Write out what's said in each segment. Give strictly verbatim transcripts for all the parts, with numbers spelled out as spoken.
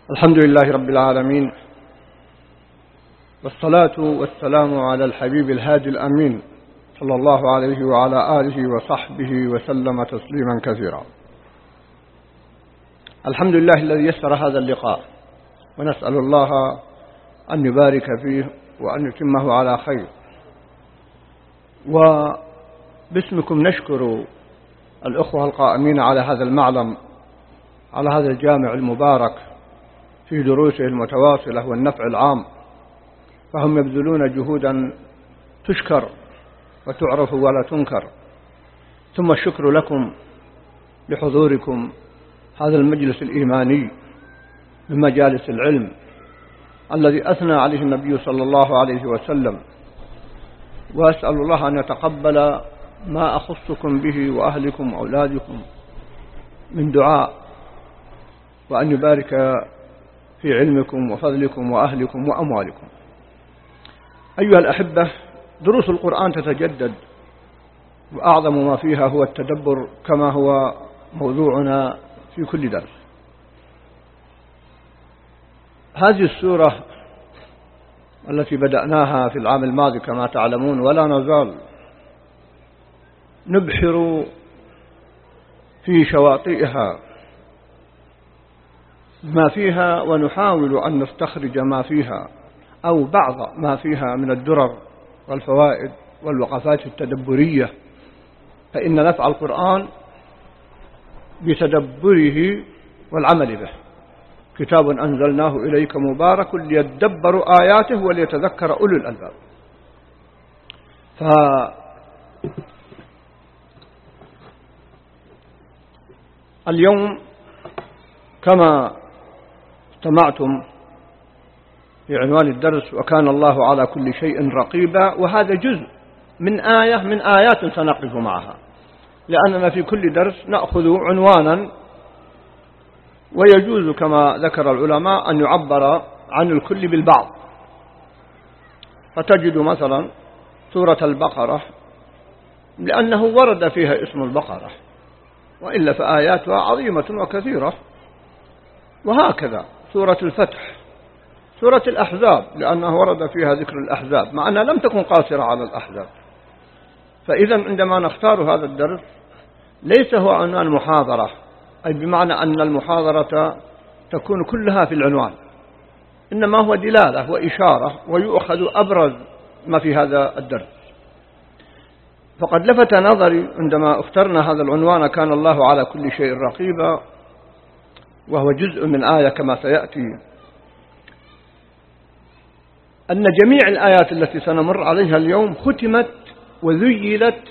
الحمد لله رب العالمين، والصلاة والسلام على الحبيب الهادي الأمين صلى الله عليه وعلى آله وصحبه وسلم تسليما كثيرا. الحمد لله الذي يسر هذا اللقاء، ونسأل الله أن يبارك فيه وأن يتمه على خير. وباسمكم نشكر الأخوة القائمين على هذا المعلم، على هذا الجامع المبارك في دروسه المتواصلة والنفع العام، فهم يبذلون جهودا تشكر وتعرف ولا تنكر. ثم الشكر لكم لحضوركم هذا المجلس الإيماني من مجالس العلم الذي أثنى عليه النبي صلى الله عليه وسلم، وأسأل الله أن يتقبل ما أخصكم به وأهلكم وأولادكم من دعاء، وأن يبارك في علمكم وفضلكم وأهلكم وأموالكم. أيها الأحبة، دروس القرآن تتجدد، وأعظم ما فيها هو التدبر كما هو موضوعنا في كل درس. هذه السورة التي بدأناها في العام الماضي كما تعلمون، ولا نزال نبحر في شواطئها ما فيها، ونحاول أن نستخرج ما فيها أو بعض ما فيها من الدرر والفوائد والوقفات التدبرية، فإن نفع القرآن بتدبره والعمل به. كتاب أنزلناه إليك مبارك ليدبروا آياته وليتذكر أولو الألباب. فاليوم كما استمعتم في عنوان الدرس وكان الله على كل شيء رقيبا، وهذا جزء من آية من آيات سنقف معها، لأننا في كل درس نأخذ عنوانا، ويجوز كما ذكر العلماء أن يعبر عن الكل بالبعض. فتجد مثلا سورة البقرة لأنه ورد فيها اسم البقرة، وإلا فآياتها عظيمة وكثيرة. وهكذا سورة الفتح، سورة الأحزاب لأنه ورد فيها ذكر الأحزاب، مع أنها لم تكن قاصرة على الأحزاب. فإذا عندما نختار هذا الدرس ليس هو عنوان محاضرة، أي بمعنى أن المحاضرة تكون كلها في العنوان، إنما هو دلالة وإشارة، ويؤخذ أبرز ما في هذا الدرس. فقد لفت نظري عندما اخترنا هذا العنوان كان الله على كل شيء رقيبا، وهو جزء من آية كما سيأتي، أن جميع الآيات التي سنمر عليها اليوم ختمت وذيلت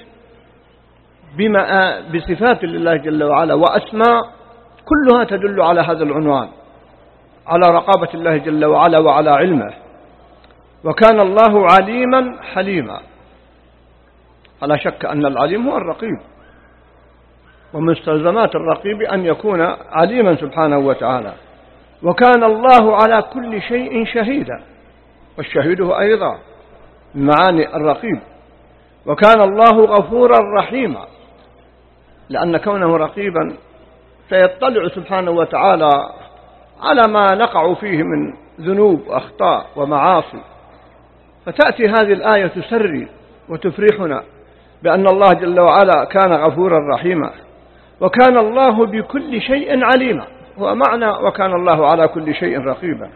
بما بصفات لله جل وعلا وأسماء كلها تدل على هذا العنوان، على رقابة الله جل وعلا وعلى علمه. وكان الله عليما حليما، فلا شك أن العليم هو الرقيب، ومن مستلزمات الرقيب أن يكون عليما سبحانه وتعالى. وكان الله على كل شيء شهيدا، والشهيد هو أيضا معاني الرقيب. وكان الله غفورا رحيما، لأن كونه رقيبا سيطلع سبحانه وتعالى على ما نقع فيه من ذنوب وأخطاء ومعاصي. فتأتي هذه الآية تسري وتفرحنا بأن الله جل وعلا كان غفورا رحيما، وكان الله بكل شيء عليما، هو معنى وكان الله على كل شيء رقيبا.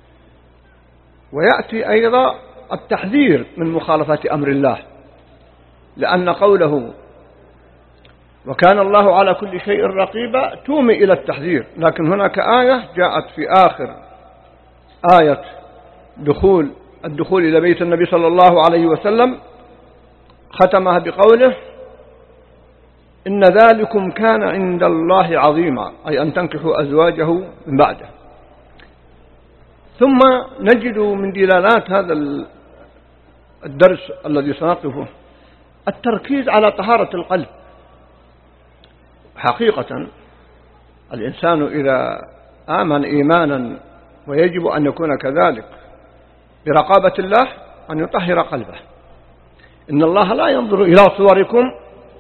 ويأتي أيضا التحذير من مخالفة أمر الله، لأن قوله وكان الله على كل شيء رقيبا تومي إلى التحذير. لكن هناك آية جاءت في آخر آية دخول الدخول إلى بيت النبي صلى الله عليه وسلم، ختمها بقوله إن ذلكم كان عند الله عظيما، أي أن تنكحوا أزواجه من بعده. ثم نجد من دلالات هذا الدرس الذي سنقفه التركيز على طهارة القلب. حقيقة الإنسان إذا آمن إيمانا، ويجب أن يكون كذلك برقابة الله، أن يطهر قلبه. إن الله لا ينظر إلى صوركم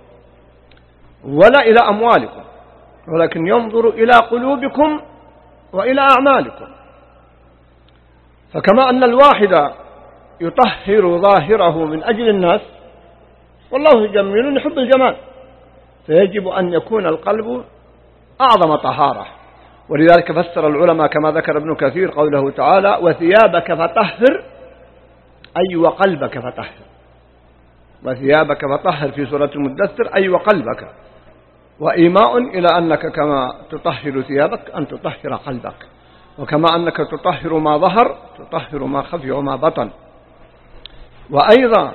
ولا إلى أموالكم، ولكن ينظر إلى قلوبكم وإلى أعمالكم. فكما أن الواحد يطهر ظاهره من أجل الناس، والله جميل يحب الجمال، فيجب أن يكون القلب أعظم طهارة. ولذلك فسر العلماء كما ذكر ابن كثير قوله تعالى: وثيابك فطهر، أي وقلبك فطهر. وثيابك فطهر في سورة المدثر أي وقلبك، وإيماء إلى أنك كما تطهر ثيابك أن تطهر قلبك، وكما أنك تطهر ما ظهر تطهر ما خفي وما بطن. وأيضا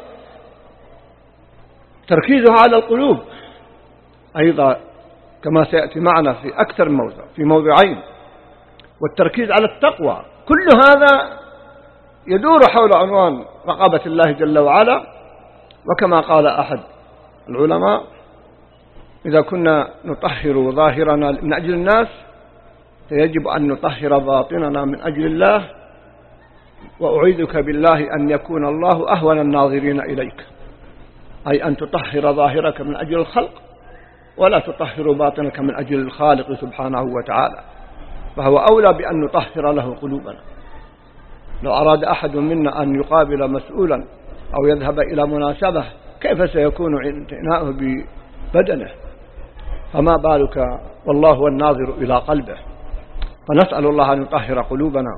تركيزها على القلوب أيضا كما سيأتي معنا في أكثر موضع في موضعين، والتركيز على التقوى. كل هذا يدور حول عنوان رقابة الله جل وعلا. وكما قال أحد العلماء: إذا كنا نطهر ظاهرنا من أجل الناس فيجب أن نطهر باطننا من أجل الله، وأعيذك بالله أن يكون الله أهون الناظرين إليك، أي أن تطهر ظاهرك من أجل الخلق ولا تطهر باطنك من أجل الخالق سبحانه وتعالى، فهو أولى بأن نطهر له قلوبنا. لو أراد أحد منا أن يقابل مسؤولا أو يذهب إلى مناسبة كيف سيكون اعتناؤه ببدنه، فما بالك والله هو الناظر إلى قلبه. فنسأل الله أن يطهر قلوبنا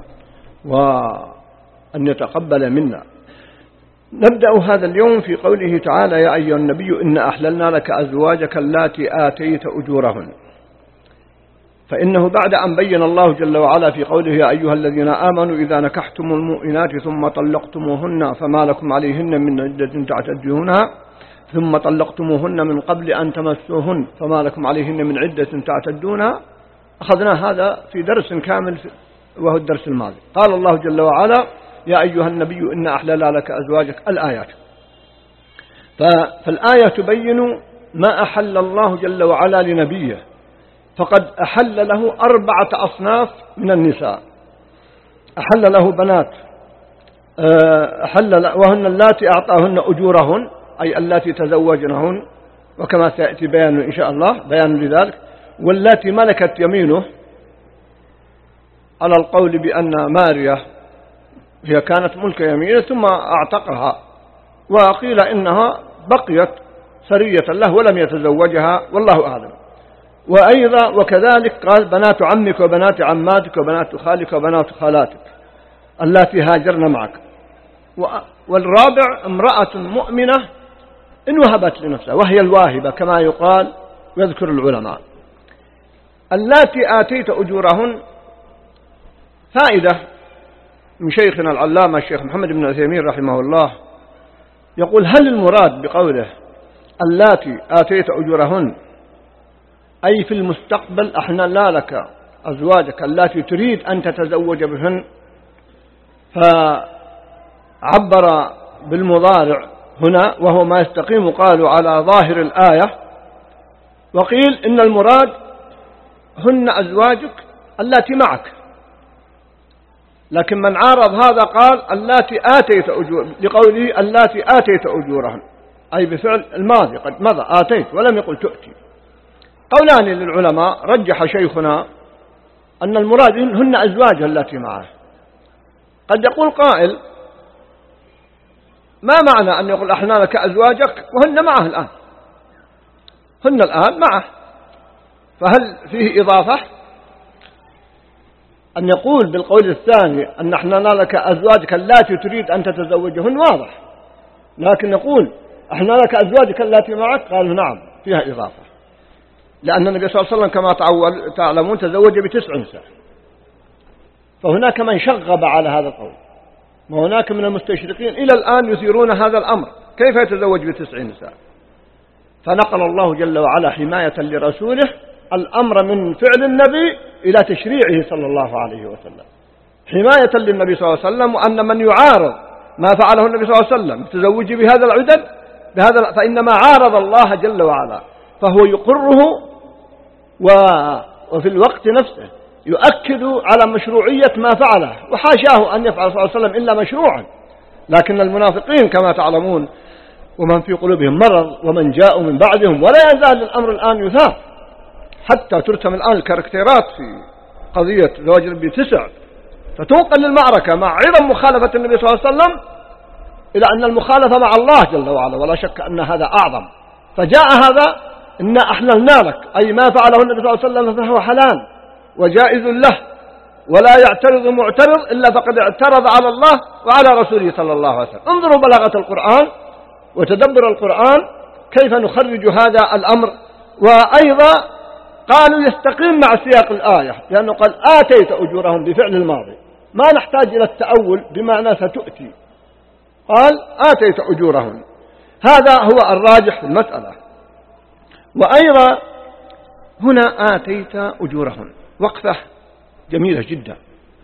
وأن يتقبل منا. نبدأ هذا اليوم في قوله تعالى: يا أيها النبي إنا أحللنا لك أزواجك اللاتي آتيت أجورهن. فإنه بعد أن بين الله جل وعلا في قوله: يا أيها الذين آمنوا إذا نكحتم المؤمنات ثم طلقتموهن فما لكم عليهن من عدة تعتدونها ثم طلقتموهن من قبل أن تمسوهن فما لكم عليهن من عدة تعتدونها، أخذنا هذا في درس كامل وهو الدرس الماضي. قال الله جل وعلا: يا أيها النبي إنا أحللنا لك أزواجك، الآيات. فالآية تبين ما أحل الله جل وعلا لنبيه، فقد أحل له أربعة أصناف من النساء. أحل له بنات أحل له وهن اللاتي أعطاهن أجورهن، أي اللاتي تزوجنهن، وكما سيأتي بيان إن شاء الله بيان لذلك. واللاتي ملكت يمينه، على القول بأن ماريا هي كانت ملك يمينه ثم أعتقها، وقيل إنها بقيت سرية له ولم يتزوجها، والله أعلم. وأيضا وكذلك قال: بنات عمك وبنات عماتك وبنات خالك وبنات خالاتك اللاتي هاجرن معك. والرابع امرأة مؤمنة إن وهبت لنفسها، وهي الواهبة كما يقال ويذكر العلماء. اللاتي آتيت أجورهن، فائدة من شيخنا العلامة الشيخ محمد بن عثيمين رحمه الله، يقول: هل المراد بقوله اللاتي آتيت أجورهن أي في المستقبل أحللنا لك أزواجك اللاتي تريد أن تتزوج بهن، فعبر بالمضارع هنا وهو ما يستقيم قالوا على ظاهر الآية، وقيل إن المراد هن أزواجك اللاتي معك. لكن من عارض هذا قال اللاتي آتيت أجور، لقوله اللاتي آتيت أجورهن، أي بفعل الماضي قد مضى آتيت ولم يقل تؤتي. قولان للعلماء، رجح شيخنا أن المراد هن أزواج التي معه. قد يقول قائل: ما معنى أن يقول أحنا لك أزواجك وهن معه الآن؟ هن الآن معه، فهل فيه إضافة؟ أن يقول بالقول الثاني أن احنا لك أزواجك اللاتي تريد أن تتزوجهن واضح، لكن نقول احنا لك أزواجك اللاتي معك، قالوا نعم فيها إضافة، لأن النبي صلى الله عليه وسلم كما تعلمون تزوج بتسع نساء، فهناك من شغب على هذا القول، وهناك من المستشرقين إلى الآن يثيرون هذا الأمر، كيف يتزوج بتسع نساء؟ فنقل الله جل وعلا حماية لرسوله الأمر من فعل النبي إلى تشريعه صلى الله عليه وسلم، حماية للنبي صلى الله عليه وسلم، وأن من يعارض ما فعله النبي صلى الله عليه وسلم التزوج بهذا العدد بهذا فإنما عارض الله جل وعلا، فهو يقره وفي الوقت نفسه يؤكد على مشروعية ما فعله، وحاشاه أن يفعل صلى الله عليه وسلم إلا مشروعا. لكن المنافقين كما تعلمون ومن في قلوبهم مرض ومن جاءوا من بعدهم، ولا يزال الأمر الآن يثار، حتى ترسم الآن الكاركتيرات في قضية زواج النبي تسع، فتنقل للمعركة مع عظم مخالفة النبي صلى الله عليه وسلم إلى أن المخالفة مع الله جل وعلا، ولا شك أن هذا أعظم. فجاء هذا إنا أحللنا لك، أي ما فعله النبي صلى الله عليه وسلم فهو حلال وجائز له، ولا يعترض معترض إلا فقد اعترض على الله وعلى رسوله صلى الله عليه وسلم. انظروا بلاغة القرآن وتدبر القرآن كيف نخرج هذا الأمر. وأيضا قالوا يستقيم مع سياق الآية، لأنه قال آتيت أجورهم بفعل الماضي، ما نحتاج إلى التأول بمعنى ستؤتي، قال آتيت أجورهم، هذا هو الراجح في المسألة. وأيضا هنا آتيت أجورهم وقفة جميلة جدا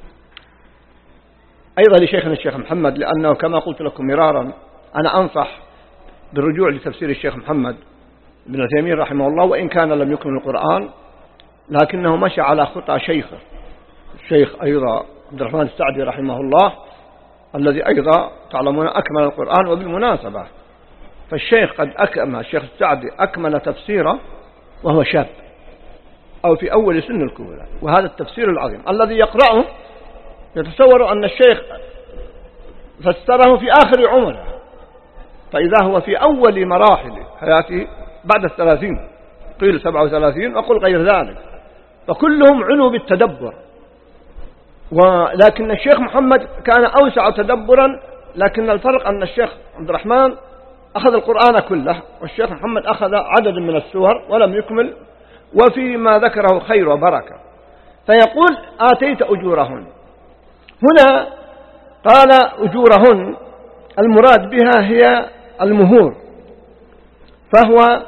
أيضا لشيخنا الشيخ محمد، لأنه كما قلت لكم مرارا أنا أنصح بالرجوع لتفسير الشيخ محمد بن عثيمين رحمه الله، وإن كان لم يكمل القرآن لكنه مشى على خطى شيخه الشيخ أيضا عبد الرحمن السعدي رحمه الله، الذي أيضا تعلمون أكمل القرآن. وبالمناسبة فالشيخ قد أكمل، الشيخ السعدي أكمل تفسيره وهو شاب أو في أول سن الكهولة، وهذا التفسير العظيم الذي يقرأه يتصور أن الشيخ فسره في آخر عمره، فإذا هو في أول مراحل حياته بعد الثلاثين، قيل سبعة وثلاثين وقل غير ذلك، فكلهم عنوا بالتدبر. ولكن الشيخ محمد كان أوسع تدبرا، لكن الفرق أن الشيخ عبد الرحمن أخذ القرآن كله والشيخ محمد أخذ عدد من السور ولم يكمل، وفيما ذكره خير وبركة. فيقول آتيت أجورهن، هنا قال أجورهن المراد بها هي المهور، فهو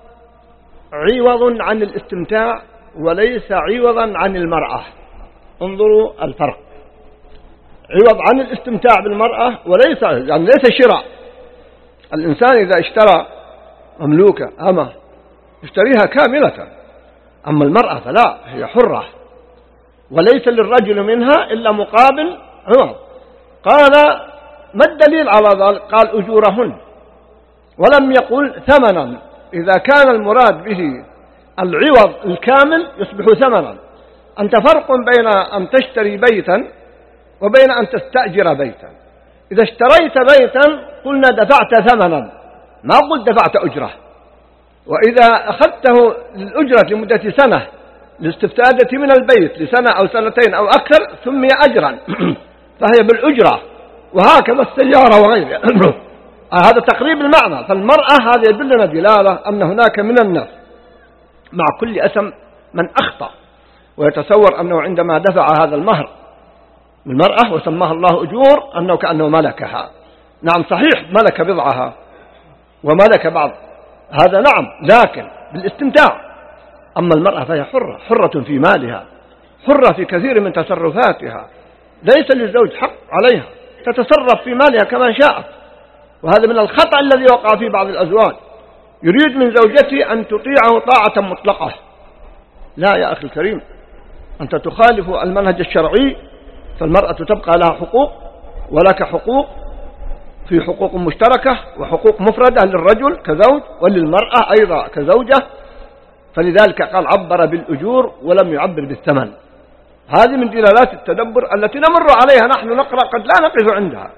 عوض عن الاستمتاع وليس عوضا عن المرأة. انظروا الفرق، عوض عن الاستمتاع بالمرأة وليس يعني ليس شراء. الإنسان إذا اشترى مملوكة أما اشتريها كاملة، أما المرأة فلا، هي حرة وليس للرجل منها إلا مقابل عوض. قال ما الدليل على ذلك؟ قال أجورهن ولم يقل ثمنا، إذا كان المراد به العوض الكامل يصبح ثمنا. أنت فرق بين أن تشتري بيتا وبين أن تستأجر بيتا. إذا اشتريت بيتا قلنا دفعت ثمنا، ما قلت دفعت أجرة. وإذا أخذته للأجرة لمدة سنة لاستفادة من البيت لسنة أو سنتين أو أكثر سمي أجرا فهي بالأجرة. وهكذا السيارة وغيرها هذا تقريب المعنى. فالمرأة هذا يدلنا دلالة أن هناك من الناس مع كل أسم من أخطأ ويتصور أنه عندما دفع هذا المهر المرأة وسماها الله أجور أنه كأنه ملكها. نعم صحيح ملك بضعها وملك بعض هذا، نعم، لكن بالاستمتاع. أما المرأة فهي حرة، حرة في مالها، حرة في كثير من تصرفاتها، ليس للزوج حق عليها، تتصرف في مالها كما شاءت. وهذا من الخطأ الذي وقع في بعض الأزواج، يريد من زوجته أن تطيعه طاعة مطلقة. لا يا أخي الكريم، أنت تخالف المنهج الشرعي، فالمرأة تبقى لها حقوق ولك حقوق، في حقوق مشتركة وحقوق مفردة للرجل كزوج وللمرأة أيضا كزوجة. فلذلك قال عبر بالأجور ولم يعبر بالثمن. هذه من دلالات التدبر التي نمر عليها نحن نقرأ قد لا نقف عندها.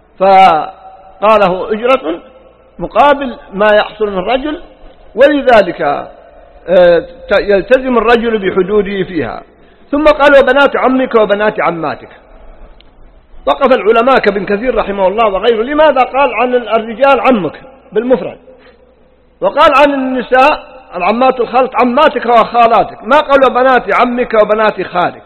فقاله أجرة مقابل ما يحصل من الرجل، ولذلك يلتزم الرجل بحدوده فيها. ثم قال وبنات عمك وبنات عماتك. وقف العلماء كابن كثير رحمه الله وغيره، لماذا قال عن الرجال عمك بالمفرد وقال عن النساء العمات الخالات عماتك وخالاتك، ما قال وبنات عمك وبنات خالك؟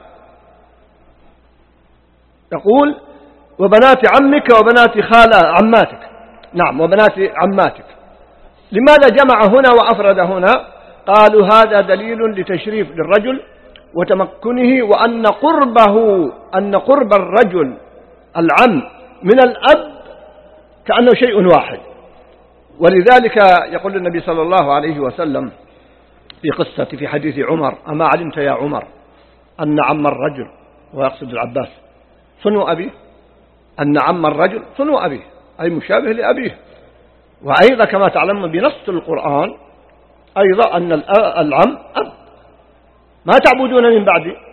يقول وبنات عمك وبنات خال عماتك، نعم وبنات عماتك. لماذا جمع هنا وأفرد هنا؟ قالوا هذا دليل لتشريف للرجل وتمكنه، وأن قربه أن قرب الرجل العم من الأب كأنه شيء واحد. ولذلك يقول النبي صلى الله عليه وسلم في قصة في حديث عمر أما علمت يا عمر أن عم الرجل، ويقصد العباس، صنو أبيه، أن عم الرجل صنو أبيه أي مشابه لأبيه. وأيضا كما تعلم بنص القرآن أيضا أن العم أب، ما تعبدون من بعدي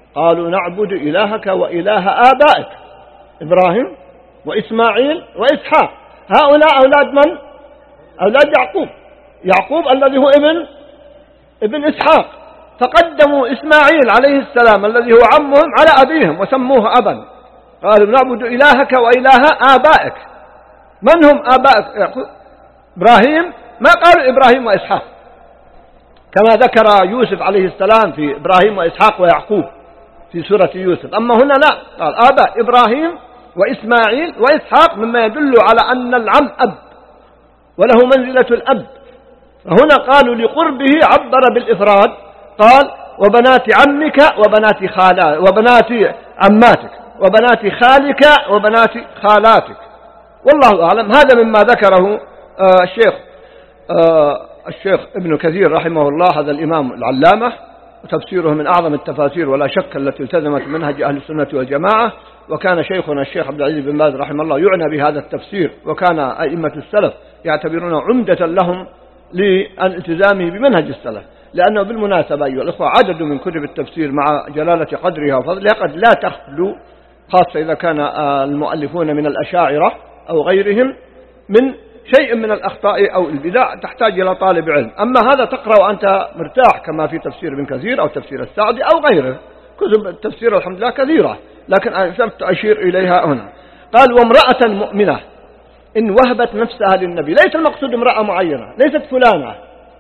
قالوا نعبد إلهك وإله آبائك إبراهيم وإسماعيل وإسحاق. هؤلاء أولاد من؟ أولاد يعقوب، يعقوب الذي هو ابن ابن إسحاق، فقدموا إسماعيل عليه السلام الذي هو عمهم على أبيهم وسموه أبا. قالوا نعبد إلهك وإله آبائك. من هم آبائك يعقوب؟ إبراهيم، ما قالوا إبراهيم وإسحاق كما ذكر يوسف عليه السلام في إبراهيم وإسحاق ويعقوب في سورة يوسف. أما هنا لا، قال آباء إبراهيم وإسماعيل وإسحاق، مما يدل على أن العم أب وله منزلة الأب. فهنا قالوا لقربه عبر بالإفراد، قال وبنات عمك وبنات خالاتك وبنات عماتك وبنات خالك وبنات خالاتك. والله أعلم. هذا مما ذكره آه الشيخ آه الشيخ ابن كثير رحمه الله، هذا الإمام العلامة، وتفسيره من أعظم التفاسير ولا شك التي التزمت منهج أهل السنة والجماعة. وكان شيخنا الشيخ عبد العزيز بن باز رحمه الله يعنى بهذا التفسير، وكان أئمة السلف يعتبرونه عمدة لهم للالتزام بمنهج السلف. لأنه بالمناسبة أيها الأخوة عدد من كتب التفسير مع جلالة قدرها وفضلها قد لا تخلو، خاصة إذا كان المؤلفون من الأشاعرة أو غيرهم، من شيء من الأخطاء أو البدع تحتاج إلى طالب علم. أما هذا تقرأ وأنت مرتاح، كما في تفسير ابن كثير أو تفسير السعدي أو غيره. كتب التفسير الحمد لله كثيرة، لكن أشرت أشير إليها هنا. قال وامرأة مؤمنة إن وهبت نفسها للنبي. ليس المقصود امرأة معينة، ليست فلانة.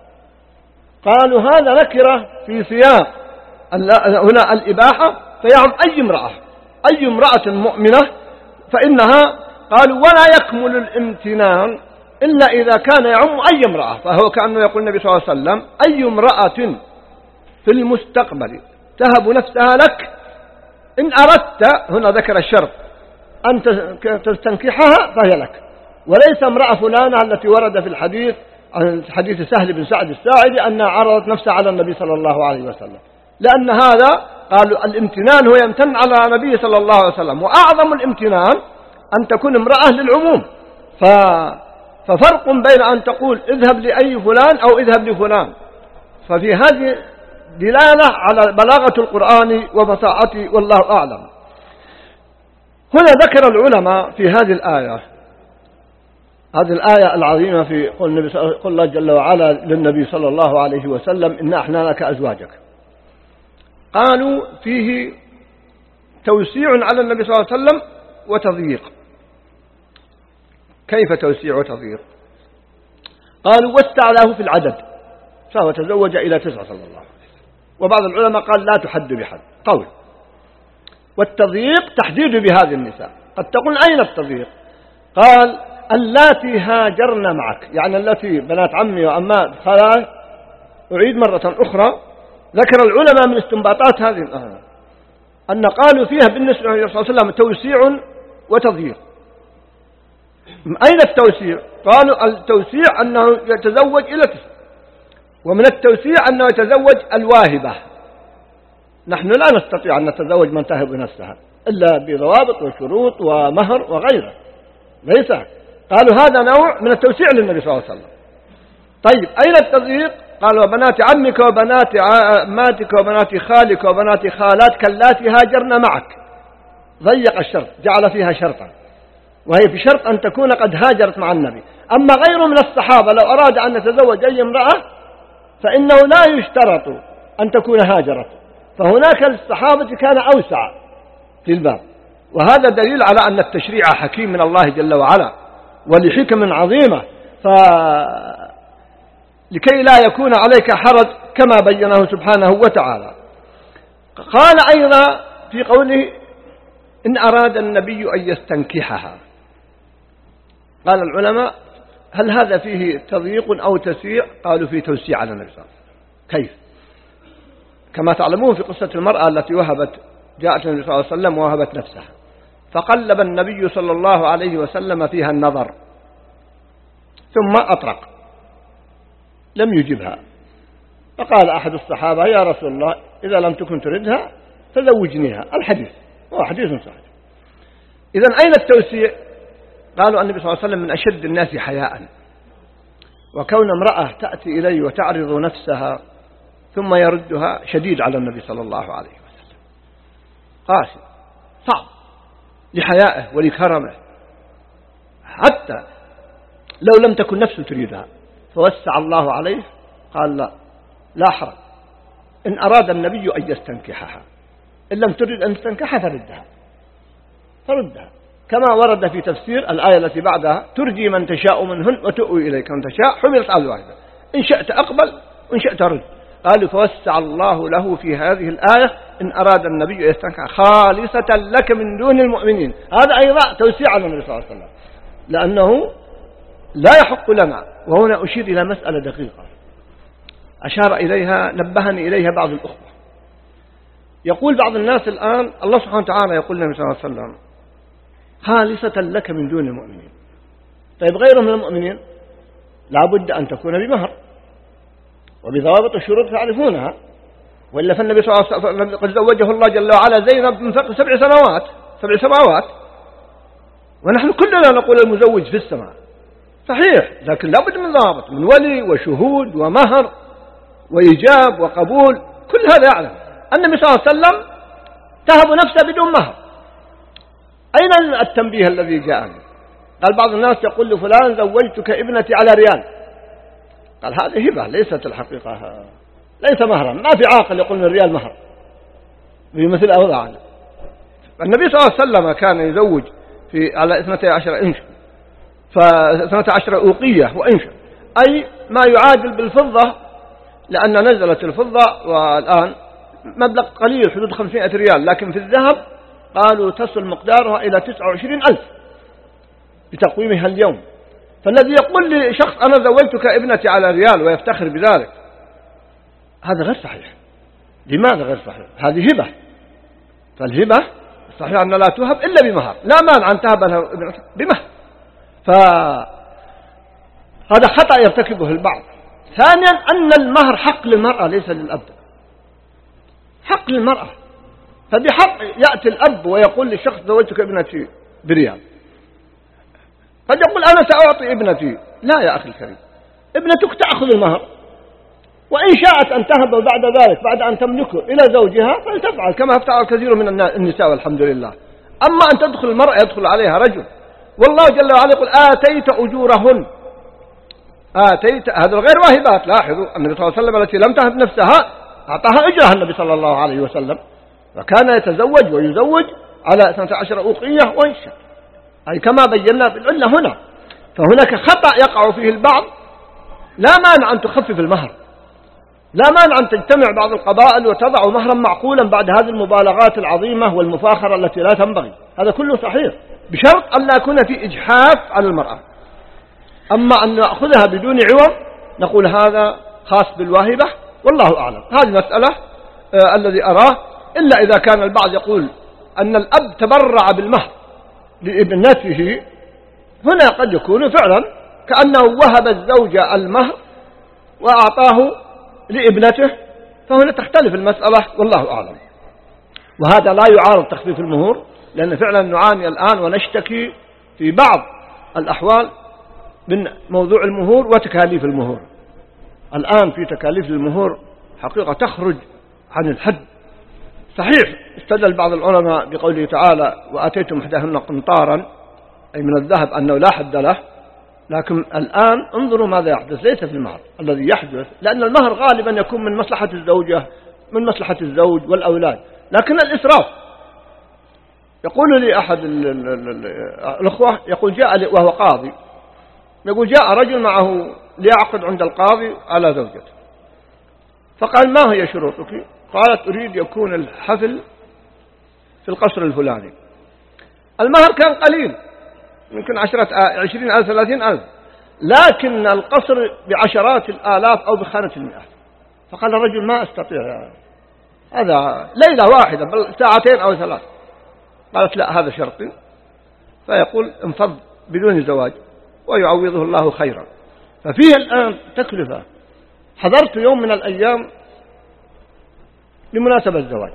قالوا هذا نكرة في سياق هنا الإباحة، فيعم أي امرأة، أي امرأة مؤمنة، فإنها قالوا ولا يكمل الامتنان إلا إذا كان يعم أي امرأة. فهو كأنه يقول النبي صلى الله عليه وسلم أي امرأة في المستقبل تهب نفسها لك إن أردت، هنا ذكر الشرط، أن تستنكحها فهي لك، وليس امرأة فلانة التي ورد في الحديث عن حديث سهل بن سعد الساعدي أنها عرضت نفسها على النبي صلى الله عليه وسلم. لأن هذا قالوا الامتنان هو يمتن على النبي صلى الله عليه وسلم، وأعظم الامتنان أن تكون امرأة للعموم. ف... ففرق بين أن تقول اذهب لأي فلان أو اذهب لفلان. ففي هذه دلالة على بلاغة القرآن وفصاحته، والله أعلم. هنا ذكر العلماء في هذه الآية، هذه الآية العظيمة في قول النبي قل الله جل وعلا للنبي صلى الله عليه وسلم إن أحنا لك أزواجك. قالوا فيه توسيع على النبي صلى الله عليه وسلم وتضييق. كيف توسيع وتضييق؟ قالوا واستعلاه في العدد، فهو تزوج إلى تسعة صلى الله عليه وسلم. وبعض العلماء قال لا تحد بحد قول. والتضييق تحديد بهذه النساء. قد تقول أين التضييق؟ قال اللاتي هاجرن معك، يعني التي بنات عمي وأمات خلاص. أعيد مرة أخرى، ذكر العلماء من استنباطات هذه الآية أن قالوا فيها بالنسبة للنبي صلى الله عليه وسلم توسيع وتضييق. أين التوسيع؟ قالوا التوسيع أنه يتزوج إلى تسع، ومن التوسيع أنه يتزوج الواهبة. نحن لا نستطيع أن نتزوج من تهب نفسها إلا بضوابط وشروط ومهر وغيره، ليس. قالوا هذا نوع من التوسيع للنبي صلى الله عليه وسلم. طيب أين التضييق؟ قالوا وبنات عمك وبنات عماتك وبنات خالك وبنات خالاتك اللاتي هاجرن معك. ضيق الشرط، جعل فيها شرطا، وهي في شرط أن تكون قد هاجرت مع النبي. أما غيره من الصحابة لو أراد أن يتزوج أي امرأة فإنه لا يشترط أن تكون هاجرت، فهناك للصحابة كان أوسع في الباب. وهذا دليل على أن التشريع حكيم من الله جل وعلا ولحكم عظيمة، فلكي لا يكون عليك حرج كما بينه سبحانه وتعالى. قال أيضا في قوله إن أراد النبي أن يستنكحها. قال العلماء هل هذا فيه تضييق أو تسيع؟ قالوا فيه توسيع على النبي صلى الله عليه وسلم. كيف؟ كما تعلمون في قصة المرأة التي وهبت جاءت النبي صلى الله عليه وسلم ووهبت نفسها، فقلب النبي صلى الله عليه وسلم فيها النظر ثم أطرق، لم يجبها. فقال أحد الصحابة يا رسول الله إذا لم تكن تردها فزوجنيها. الحديث هو حديث صحيح. إذن أين التوسيع؟ قالوا النبي صلى الله عليه وسلم من أشد الناس حياء، وكون امرأة تأتي إليه وتعرض نفسها ثم يردها شديد على النبي صلى الله عليه وسلم. قاسي صعب لحيائه ولكرمه، حتى لو لم تكن نفسه تريدها فوسع الله عليه، قال لا لا حرج إن أراد النبي أن يستنكحها، إن لم تريد أن تستنكحها فردها فردها، كما ورد في تفسير الآية التي بعدها: ترجي من تشاء منهن وتؤوي إليك من تشاء، حملت على الواحدة، إن شئت أقبل وإن شئت رد. قالوا فوسع الله له في هذه الآية: إن أراد النبي يستنكح خالصة لك من دون المؤمنين. هذا أيضا توسيع على النبي صلى الله عليه وسلم، لأنه لا يحق لنا. وهنا أشير إلى مسألة دقيقة أشار إليها نبهني إليها بعض الأخوة. يقول بعض الناس الآن الله سبحانه وتعالى يقول للنبي صلى الله عليه وسلم: خالصة لك من دون المؤمنين. طيب غيرهم من المؤمنين لا بد أن تكون بمهر وبضوابط الشروط تعرفونها، وإلا فالنبي صلى الله عليه وسلم قد زوجه الله جل وعلا زينب من فوق سبع سنوات سبع سماوات، ونحن كلنا نقول المزوج في السماء صحيح، لكن لا بد من ضابط، من ولي وشهود ومهر وإيجاب وقبول، كل هذا يعلم. النبي صلى الله عليه وسلم تهب نفسه بدون مهر. أين التنبيه الذي جاءني؟ قال بعض الناس يقول لفلان زوجتك ابنتي على ريال، قال هذه هبة ليست الحقيقة، ليس مهرا، ما في عاقل يقول من الريال مهر بمثل أوضاعنا. النبي صلى الله عليه وسلم كان يزوج في على اثنتي عشر إنشا، فاثنتي عشر أوقية وإنشا، أي ما يعادل بالفضة، لأن نزلت الفضة والآن مبلغ قليل حدود خمسمائة ريال، لكن في الذهب قالوا تصل مقدارها إلى تسعة وعشرين ألف بتقويمها اليوم. فالذي يقول لي شخص أنا زوجتك ابنتي على ريال ويفتخر بذلك، هذا غير صحيح. لماذا غير صحيح؟ هذه هبة، فالهبة صحيح أن لا تهب إلا بمهر، لا مانع أن تهب ابنتك بمهر، فهذا خطأ يرتكبه البعض. ثانيا أن المهر حق للمرأة ليس للأب، حق للمرأة، فبحق يأتي الأب ويقول للشخص زوجتك ابنتي بريال، قد يقول أنا سأعطي ابنتي، لا يا أخي الكريم، ابنتك تأخذ المهر، وإن شاءت أن تهب بعد ذلك بعد أن تملكه إلى زوجها فلتفعل كما يفعل كثير من النساء والحمد لله. أما أن تدخل المرأة يدخل عليها رجل، والله جل وعلا يقول آتيت أجورهن، آتيت، هذا غير واهبات. لاحظوا النبي صلى الله عليه وسلم التي لم تهب نفسها أعطاها أجرها النبي صلى الله عليه وسلم، وكان يتزوج ويزوج على اثنتي عشر أوقية وإنشا، أي كما بينا بالعلة هنا. فهناك خطأ يقع فيه البعض، لا مانع أن تخفف المهر، لا مانع أن تجتمع بعض القبائل وتضع مهرا معقولا بعد هذه المبالغات العظيمة والمفاخرة التي لا تنبغي، هذا كله صحيح بشرط أن لا يكون في إجحاف على المرأة. أما أن نأخذها بدون عوض نقول هذا خاص بالواهبة، والله أعلم. هذه مسألة آه الذي أراه، إلا إذا كان البعض يقول أن الأب تبرع بالمهر لابنته، هنا قد يكون فعلا كأنه وهب الزوجة المهر وأعطاه لابنته، فهنا تختلف المسألة والله أعلم. وهذا لا يعارض تخفيف المهور، لأن فعلا نعاني الآن ونشتكي في بعض الأحوال من موضوع المهور وتكاليف المهور. الآن في تكاليف المهور حقيقة تخرج عن الحد. صحيح استدل بعض العلماء بقوله تعالى وآتيتم إحداهن قنطارا، أي من الذهب أنه لا حد له، لكن الآن انظروا ماذا يحدث، ليس في المهر الذي يحدث، لأن المهر غالبا يكون من مصلحة الزوجة من مصلحة الزوج والأولاد، لكن الإسراف. يقول لي أحد الأخوة يقول جاء لي وهو قاضي، يقول جاء رجل معه ليعقد عند القاضي على زوجته، فقال ما هي شروطك؟ قالت أريد يكون الحفل في القصر الفلاني. المهر كان قليل يمكن عشرة عشرين ألف ثلاثين ألف، لكن القصر بعشرات الآلاف أو بخانة المئات. فقال الرجل ما أستطيع، هذا ليلة واحدة بل ساعتين أو ثلاث. قالت لا هذا شرطي، فيقول انفض بدون زواج ويعوضه الله خيرا. ففيه الآن تكلفة. حضرت يوم من الأيام لمناسبة الزواج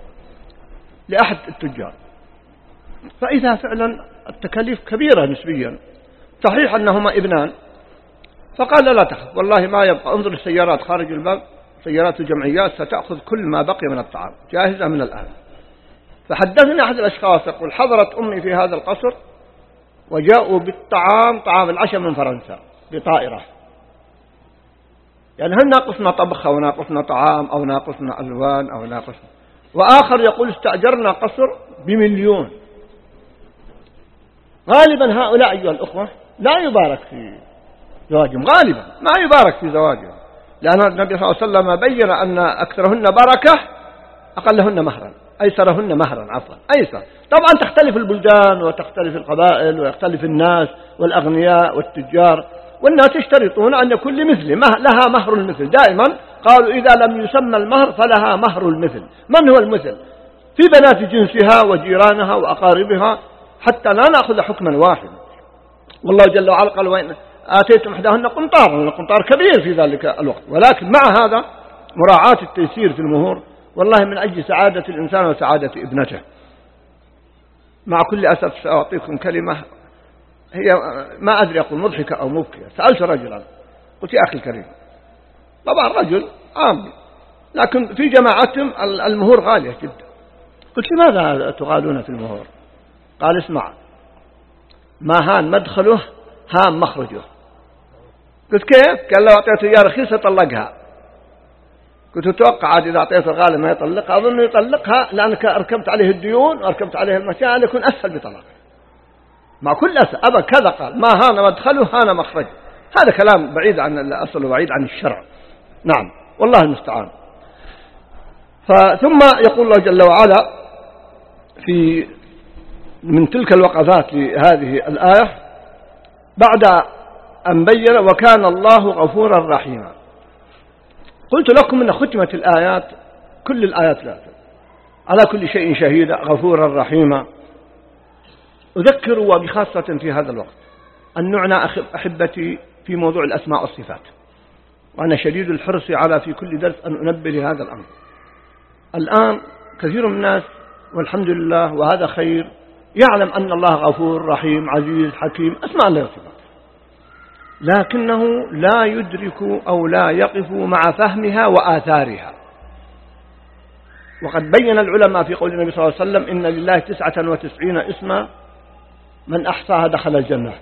لأحد التجار، فإذا فعلا التكاليف كبيرة نسبيا، صحيح أنهما ابنان، فقال لا تخف والله ما يبقى، انظر السيارات خارج الباب، سيارات الجمعيات ستأخذ كل ما بقي من الطعام جاهزة من الآن. فحدثني أحد الأشخاص يقول حضرت أمي في هذا القصر وجاءوا بالطعام طعام العشاء من فرنسا بطائرة، يعني هل ناقصنا طبخ أو ناقصنا طعام أو ناقصنا ألوان أو ناقصنا. وآخر يقول استأجرنا قصر بمليون. غالبا هؤلاء أيها الأخوة لا يبارك في زواجهم، غالبا ما يبارك في زواجهم، لأن النبي صلى الله عليه وسلم بين أن أكثرهن بركة أقلهن مهرا، أيسرهن مهرا عفوا أيسر. طبعا تختلف البلدان وتختلف القبائل ويختلف الناس والأغنياء والتجار، والناس يشترطون أن يكون لمثله لها مهر المثل. دائما قالوا إذا لم يسمى المهر فلها مهر المثل. من هو المثل؟ في بنات جنسها وجيرانها وأقاربها، حتى لا نأخذ حكما واحدا. والله جل وعلا قال وإن آتيتم إحداهن قنطارا، والقنطار كبير في ذلك الوقت، ولكن مع هذا مراعاة التيسير في المهور والله من أجل سعادة الإنسان وسعادة ابنته. مع كل أسف سأعطيكم كلمة هي ما أدري أقول مضحكة أو مبكية. سألت رجلا قلت يا أخي الكريم، طبعا رجل عام لكن في جماعتهم المهور غالية جدا، قلت لماذا تغالون في المهور؟ قال اسمع، ما هان مدخله هان مخرجه. قلت كيف؟ قال لو أعطيته إياه رخيصة طلقها. كنت أتوقع عاد إذا أعطيته غالي ما يطلقها، أظن يطلقها لأنك أركبت عليه الديون وأركبت عليه المشاعر يكون أسهل بطلاق. مع كل أسف أبا كذا قال، ما هان مدخله هان مخرجه. هذا كلام بعيد عن الأصل وبعيد عن الشرع. نعم والله المستعان. ثم يقول الله جل وعلا في من تلك الوقفات لهذه الآية بعد أن بين وكان الله غفورا رحيما. قلت لكم أن ختمة الآيات كل الآيات لا على كل شيء شهيدا غفورا رحيما. أذكر وبخاصة في هذا الوقت أن نعنى أحبتي في موضوع الأسماء والصفات، وأنا شديد الحرص على في كل درس أن أنبه لهذا الأمر. الآن كثير من الناس والحمد لله وهذا خير يعلم أن الله غفور رحيم عزيز حكيم أسماء الله وصفاته، لكنه لا يدرك أو لا يقف مع فهمها وآثارها. وقد بين العلماء في قول النبي صلى الله عليه وسلم إن لله تسعة وتسعين اسما من أحصاها دخل الجنة.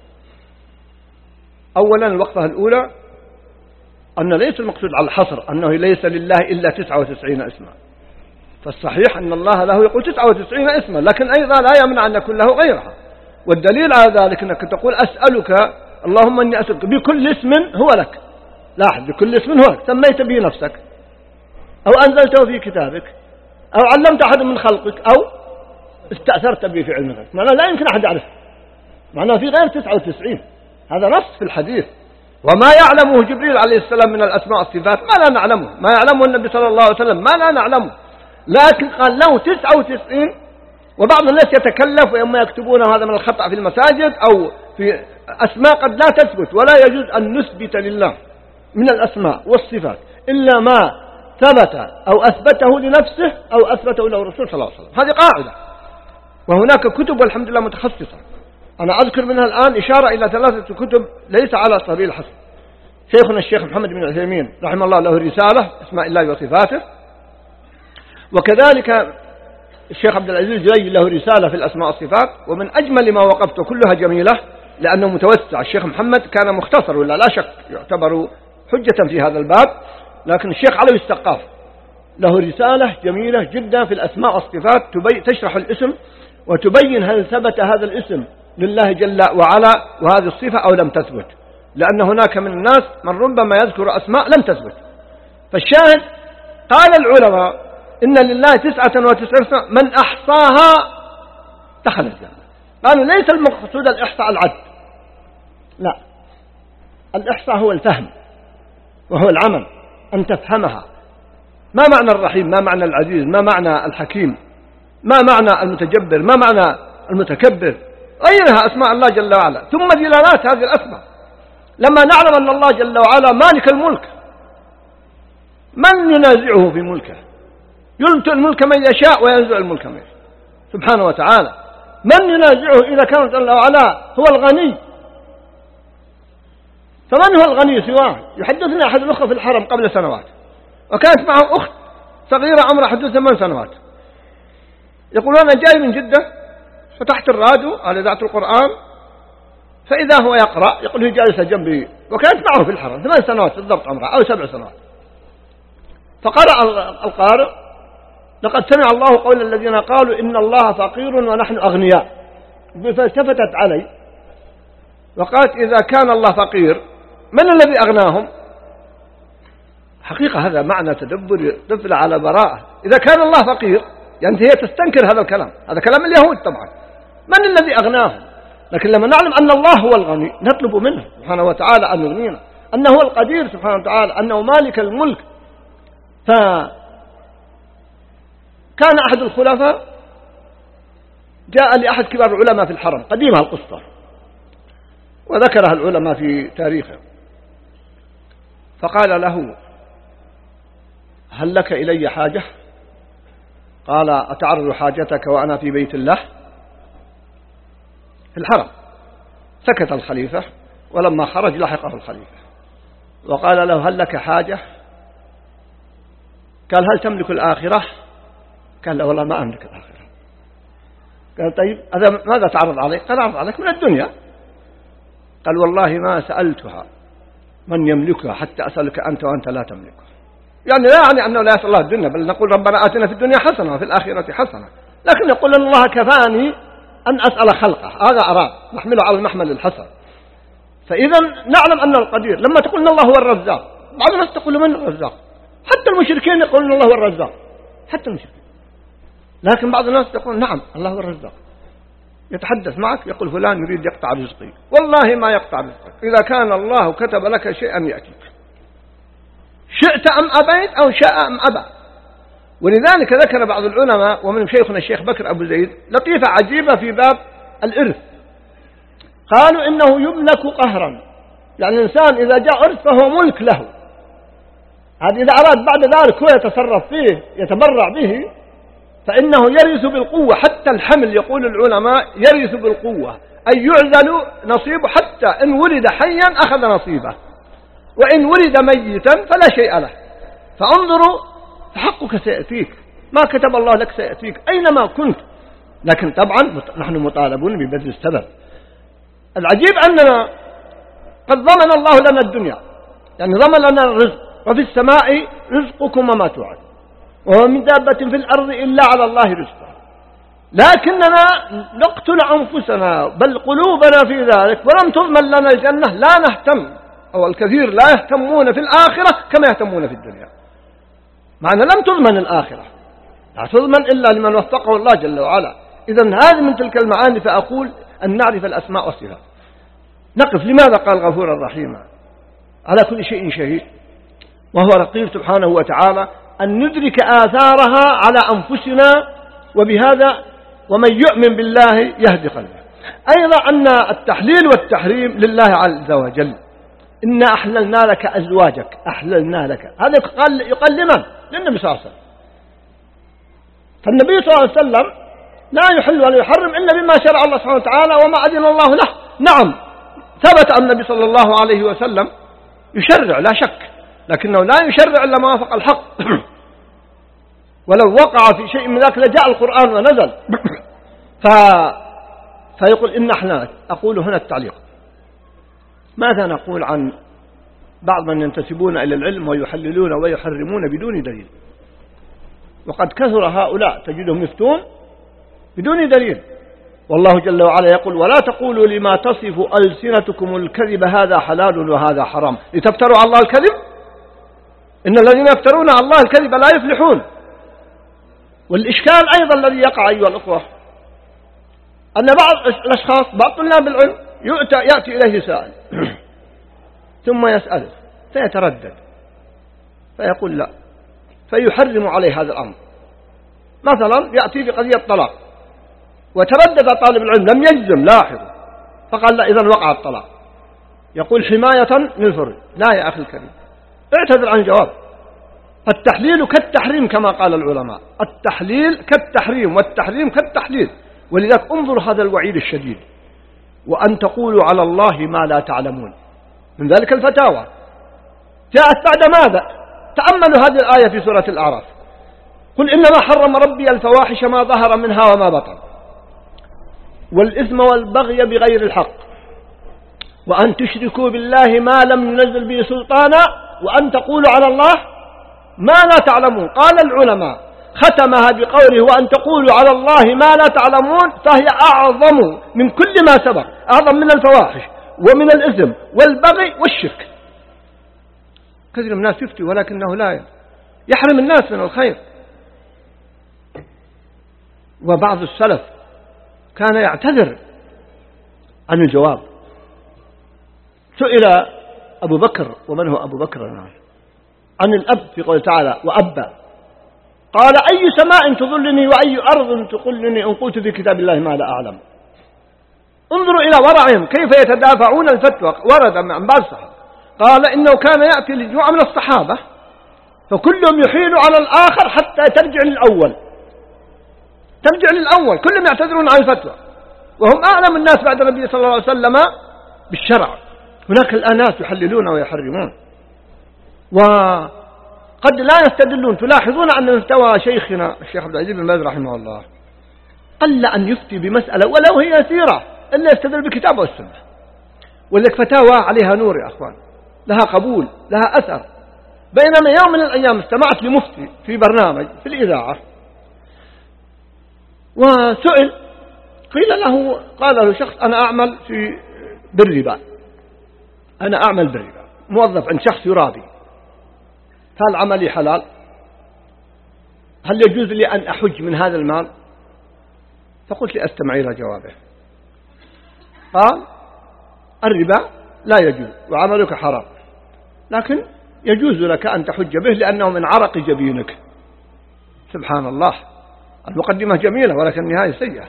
أولا الوقفة الأولى أن ليس المقصود على الحصر أنه ليس لله إلا تسعة وتسعين اسما، فالصحيح أن الله له يقول تسعة وتسعين اسما، لكن أيضا لا يمنع أن يكون له غيرها. والدليل على ذلك أنك تقول أسألك اللهم أني أسألك بكل اسم هو لك. لاحظ بكل اسم هو لك سميت به نفسك أو أنزلته في كتابك أو علمت أحد من خلقك أو استأثرت به في علم الغيب. معناه لا يمكن أحد يعرف، معناه في غير تسعة وتسعين. هذا نص في الحديث. وما يعلمه جبريل عليه السلام من الأسماء والصفات ما لا نعلمه، ما يعلمه النبي صلى الله عليه وسلم ما لا نعلمه، لكن قال له تسعة وتسعين. وبعض الناس يتكلف وإما يكتبون هذا من الخطأ في المساجد أو في أسماء قد لا تثبت، ولا يجوز أن نثبت لله من الأسماء والصفات إلا ما ثبت أو أثبته لنفسه أو أثبته له الرسول صلى الله عليه وسلم. هذه قاعدة، وهناك كتب والحمد لله متخصصة. أنا أذكر منها الآن إشارة إلى ثلاثة كتب ليس على سبيل الحصر. شيخنا الشيخ محمد بن عثيمين رحمه الله له رسالة اسماء الله وصفاته، وكذلك الشيخ عبد العزيز الجليلي له رسالة في الأسماء والصفات، ومن أجمل ما وقفت كلها جميلة لأنه متوسع. الشيخ محمد كان مختصر ولا لا شك يعتبر حجة في هذا الباب، لكن الشيخ علوي السقاف له رسالة جميلة جدا في الأسماء والصفات تشرح الاسم وتبين هل ثبت هذا الاسم لله جل وعلا وهذه الصفة أو لم تثبت، لأن هناك من الناس من ربما يذكر أسماء لم تثبت. فالشاهد قال العلماء إن لله تسعة وتسعين من أحصاها دخل الجنة. قالوا ليس المقصود الإحصاء العد، لا، الإحصاء هو الفهم وهو العمل، أن تفهمها. ما معنى الرحيم، ما معنى العزيز، ما معنى الحكيم، ما معنى المتجبر، ما معنى المتكبر، غيرها أسماء الله جل وعلا. ثم دلالات هذه الأسماء لما نعلم أن الله جل وعلا مالك الملك، من ينازعه في ملكه؟ يلتئ الملك من يشاء وينزع الملك من يشاء سبحانه وتعالى. من ينازعه إذا كان جل وعلا هو الغني؟ فمن هو الغني سواه؟ يحدثنا أحد الأخوة في الحرم قبل سنوات، وكانت معه أخت صغيرة عمرها حدود ثمان سنوات، يقول أنا جاي من جدة، فتحت الراديو على إذاعة القرآن فإذا هو يقرأ، يقول هي جالسة جنبي وكانت معه في الحرم ثمان سنوات بالضبط عمرها أو سبع سنوات. فقرأ القارئ لقد سمع الله قول الذين قالوا إن الله فقير ونحن أغنياء. فالتفتت علي وقالت إذا كان الله فقير من الذي أغناهم؟ حقيقة هذا معنى تدبر يدل على براءة. إذا كان الله فقير يعني هي تستنكر هذا الكلام، هذا كلام اليهود طبعا، من الذي أغناهم؟ لكن لما نعلم أن الله هو الغني نطلب منه سبحانه وتعالى أن يغنينا، أنه هو القدير سبحانه وتعالى، أنه مالك الملك. فكان أحد الخلفاء جاء لأحد كبار العلماء في الحرم، قديمة القصة وذكرها العلماء في تاريخه، فقال له هل لك إلي حاجة؟ قال أتعرض حاجتك وأنا في بيت الله في الحرم. سكت الخليفة، ولما خرج لحقه الخليفة وقال له هل لك حاجة؟ قال هل تملك الآخرة؟ قال لا والله ما أملك الآخرة. قال طيب ماذا تعرض عليك؟ قال أعرض عليك من الدنيا. قال والله ما سألتها من يملكها حتى أسألك أنت وأنت لا تملكها. يعني لا يعني أنه لا يسأل الله الدنيا، بل نقول ربنا آتنا في الدنيا حسنة وفي الآخرة حسنة، لكن يقول أن الله كفاني أن أسأل خلقه، هذا أراد نحمله على المحمل الحسن. فإذا نعلم أن القدير. لما تقول أن الله هو الرزاق، بعض الناس تقول من الرزاق؟ حتى المشركين يقولون أن الله هو الرزاق، حتى المشركين. لكن بعض الناس يقول نعم الله هو الرزاق، يتحدث معك يقول فلان يريد يقطع رزقي، والله ما يقطع رزقك، إذا كان الله كتب لك شيئا يأتيك، شئت أم أبيت أو شاء أم أبى. ولذلك ذكر بعض العلماء ومن شيخنا الشيخ بكر أبو زيد لطيفة عجيبة في باب الإرث، قالوا إنه يملك قهرا، يعني الإنسان إذا جاء إرث فهو ملك له، هذا إذا أراد بعد ذلك هو يتصرف فيه يتبرع به فإنه يرث بالقوة، حتى الحمل يقول العلماء يرث بالقوة، أي يعزل نصيبه، حتى إن ولد حيا أخذ نصيبه، وإن ولد ميتا فلا شيء له. فانظروا حقك سيأتيك، ما كتب الله لك سيأتيك أينما كنت، لكن طبعا نحن مطالبون ببذل السبب. العجيب أننا قد ضمن الله لنا الدنيا، يعني ضمن لنا الرزق، وفي السماء رزقكم وما توعد ومن دابة في الأرض إلا على الله رزقها، لكننا نقتل أنفسنا بل قلوبنا في ذلك، ولم تضمن لنا الجنة، لا نهتم، أو الكثير لا يهتمون في الآخرة كما يهتمون في الدنيا، معنى لم تضمن الآخرة، لا تضمن إلا لمن وفقه الله جل وعلا. إذن هذه من تلك المعاني، فأقول أن نعرف الأسماء والصفات. نقف لماذا قال غفورا رحيما؟ على كل شيء شهيد، وهو رقيب سبحانه وتعالى، أن ندرك آثارها على أنفسنا، وبهذا ومن يؤمن بالله يهدي قلبه. أيضا أن التحليل والتحريم لله عز وجل، إنا أحللنا لك أزواجك، أحللنا لك، هذا يقال, يقال لمن؟ للنبي صلى الله عليه وسلم. فالنبي صلى الله عليه وسلم لا يحل ولا يحرم إلا بما شرع الله سبحانه وتعالى وما أذن الله له. نعم ثبت أن النبي صلى الله عليه وسلم يشرع لا شك، لكنه لا يشرع إلا ما وافق الحق ولو وقع في شيء من ذلك لجاء القرآن ونزل. ف... فيقول إن أحلالك. أقول هنا التعليق، ماذا نقول عن بعض من ينتسبون إلى العلم ويحللون ويحرمون بدون دليل؟ وقد كثر هؤلاء تجدهم يفتون بدون دليل، والله جل وعلا يقول ولا تقولوا لما تصف ألسنتكم الكذب هذا حلال وهذا حرام لتفتروا على الله الكذب، إن الذين يفترون على الله الكذب لا يفلحون. والإشكال أيضا الذي يقع أيها الأخوة أن بعض الأشخاص بعض طلاب العلم يؤتى يأتي إليه سائل ثم يسأله فيتردد فيقول لا، فيحرم عليه هذا الأمر. مثلا يأتي بقضية طلاق وتردد طالب العلم لم يجزم، لاحظوا، فقال لا إذن وقع الطلاق، يقول حماية للفرج. لا يا أخي الكريم، اعتذر عن الجواب. التحليل كالتحريم كما قال العلماء، التحليل كالتحريم والتحريم كالتحليل. ولذلك انظر هذا الوعيد الشديد، وأن تقولوا على الله ما لا تعلمون، من ذلك الفتاوى. جاءت بعد ماذا؟ تأملوا هذه الآية في سورة الأعراف، قل إنما حرم ربي الفواحش ما ظهر منها وما بطن والإثم والبغي بغير الحق وأن تشركوا بالله ما لم ينزل به سلطانا وأن تقولوا على الله ما لا تعلمون. قال العلماء ختمها بقوله وأن تقولوا على الله ما لا تعلمون، فهي أعظم من كل ما سبق، أعظم من الفواحش ومن الإثم والبغي والشرك. كثير من الناس يفتي ولكنه لا يحرم الناس من الخير. وبعض السلف كان يعتذر عن الجواب. سئل أبو بكر، ومن هو أبو بكر الآن، عن الأب في قوله تعالى وأبى، قال أي سماء تظلني وأي أرض تقلني إن قلت في كتاب الله ما لا أعلم. انظروا إلى ورعهم كيف يتدافعون الفتوى. ورد عن بعض الصحابة قال إنه كان يأتي لجماعة من الصحابة فكلهم يحيل على الآخر حتى ترجع للأول، ترجع للأول، كلهم يعتذرون عن الفتوى وهم أعلم الناس بعد النبي صلى الله عليه وسلم بالشرع. هناك الآن ناس يحللون ويحرمون وقد لا يستدلون. تلاحظون أن مستوى شيخنا الشيخ عبد العزيز بن باز رحمه الله قل أن يفتي بمسألة ولو هي يسيرة إلا يستدل بالكتاب والسنة، ولذلك فتاوى عليها نور يا أخوان، لها قبول، لها أثر. بينما يوم من الأيام استمعت لمفتي في برنامج في الإذاعة وسئل، قيل له، قال له شخص أنا أعمل في بالربا، أنا أعمل بالربا، موظف عند شخص يرابي، هل عملي حلال؟ هل يجوز لي أن أحج من هذا المال؟ فقلت لي أستمع إلى جوابه. قال الربا لا يجوز وعملك حرام، لكن يجوز لك أن تحج به لأنه من عرق جبينك. سبحان الله، المقدمة جميلة ولكن النهاية سيئة.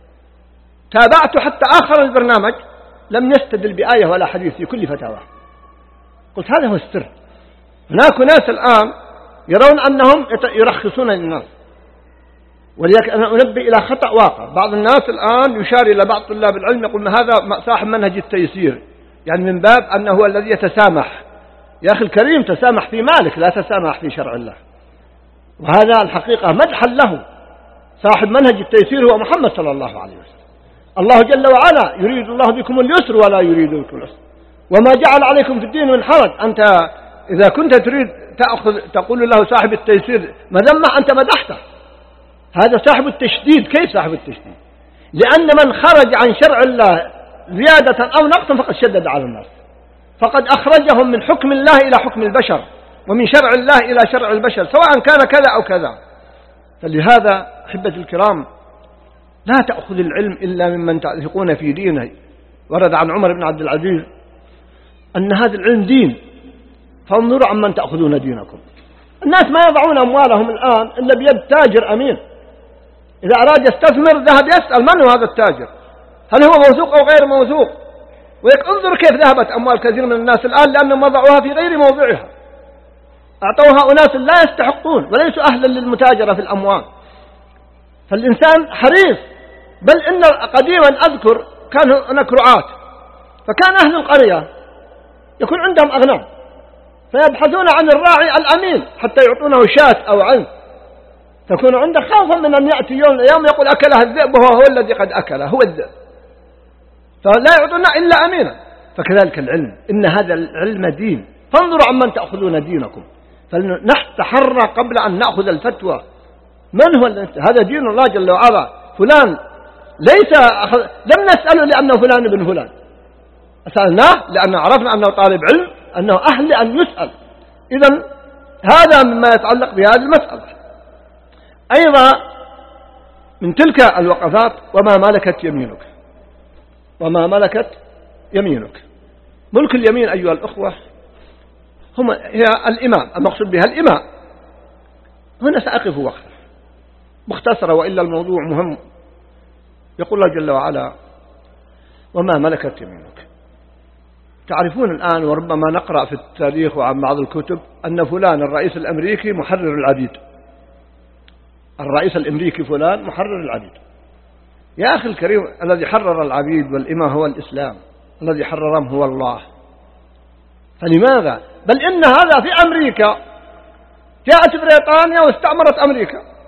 تابعت حتى آخر البرنامج لم يستدل بآية ولا حديث في كل فتاوى. قلت هذا هو السر. هناك ناس الآن يرون أنهم يرخصون للناس، ولذلك أنا أنبه إلى خطأ واقع. بعض الناس الآن يشار إلى بعض طلاب العلم يقول هذا صاحب منهج التيسير، يعني من باب أنه هو الذي يتسامح. يا أخي الكريم، تسامح في مالك لا تسامح في شرع الله، وهذا الحقيقة مدحا له. صاحب منهج التيسير هو محمد صلى الله عليه وسلم. الله جل وعلا يريد الله بكم اليسر ولا يريد بكم العسر وما جعل عليكم في الدين من حرج. أنت إذا كنت تريد تأخذ تقول له صاحب التيسير مذمة، أنت مدحته. هذا صاحب التشديد. كيف صاحب التشديد؟ لأن من خرج عن شرع الله زيادة أو نقصا فقد شدد على الناس، فقد أخرجهم من حكم الله إلى حكم البشر ومن شرع الله إلى شرع البشر سواء كان كذا أو كذا. فلهذا أحبة الكرام لا تأخذ العلم إلا ممن تثقون في دينه. ورد عن عمر بن عبد العزيز أن هذا العلم دين، فانظروا عمن تأخذون دينكم. الناس ما يضعون أموالهم الآن إلا بيد تاجر أمين. إذا أراد يستثمر ذهب يسأل من هو هذا التاجر، هل هو موثوق أو غير موثوق. وانظر كيف ذهبت أموال كثير من الناس الآن لأنهم وضعوها في غير موضعها، أعطوها أناس لا يستحقون وليسوا أهلا للمتاجرة في الأموال. فالإنسان حريص. بل إن قديما أذكر كان هناك رعاة، فكان أهل القرية يكون عندهم أغنام فيبحثون عن الراعي الأمين حتى يعطونه شاة أو عنز، تكون عنده خوفا من أن يأتي يوم يوم يقول أكلها الذئب وهو هو الذي قد أكله، هو الذئب، فلا يعطون إلا أمينا. فكذلك العلم، إن هذا العلم دين، فانظروا عمن تأخذون دينكم. فنحتحرى قبل أن نأخذ الفتوى. من هو هذا؟ دين الله جل وعلا. فلان ليس أخذ... لم نسأله لأنه فلان ابن فلان، سألناه لأن عرفنا أنه طالب علم، أنه أهل أن يسأل. إذن هذا مما يتعلق بهذه المسألة. أيضا من تلك الوقفات وما ملكت يمينك. وما ملكت يمينك. ملك اليمين أيها الأخوة هم هي الإمام، المقصود بها الإمام. هنا سأقف وقفة مختصرة وإلا الموضوع مهم. يقول الله جل وعلا وما ملكت يمينك. تعرفون الآن وربما نقرأ في التاريخ وعن بعض الكتب أن فلان الرئيس الأمريكي محرر العبيد. الرئيس الأمريكي فلان محرر العبيد. يا أخي الكريم، الذي حرر العبيد والإماء هو الإسلام، الذي حررهم هو الله. فلماذا؟ بل إن هذا في أمريكا، جاءت بريطانيا واستعمرت أمريكا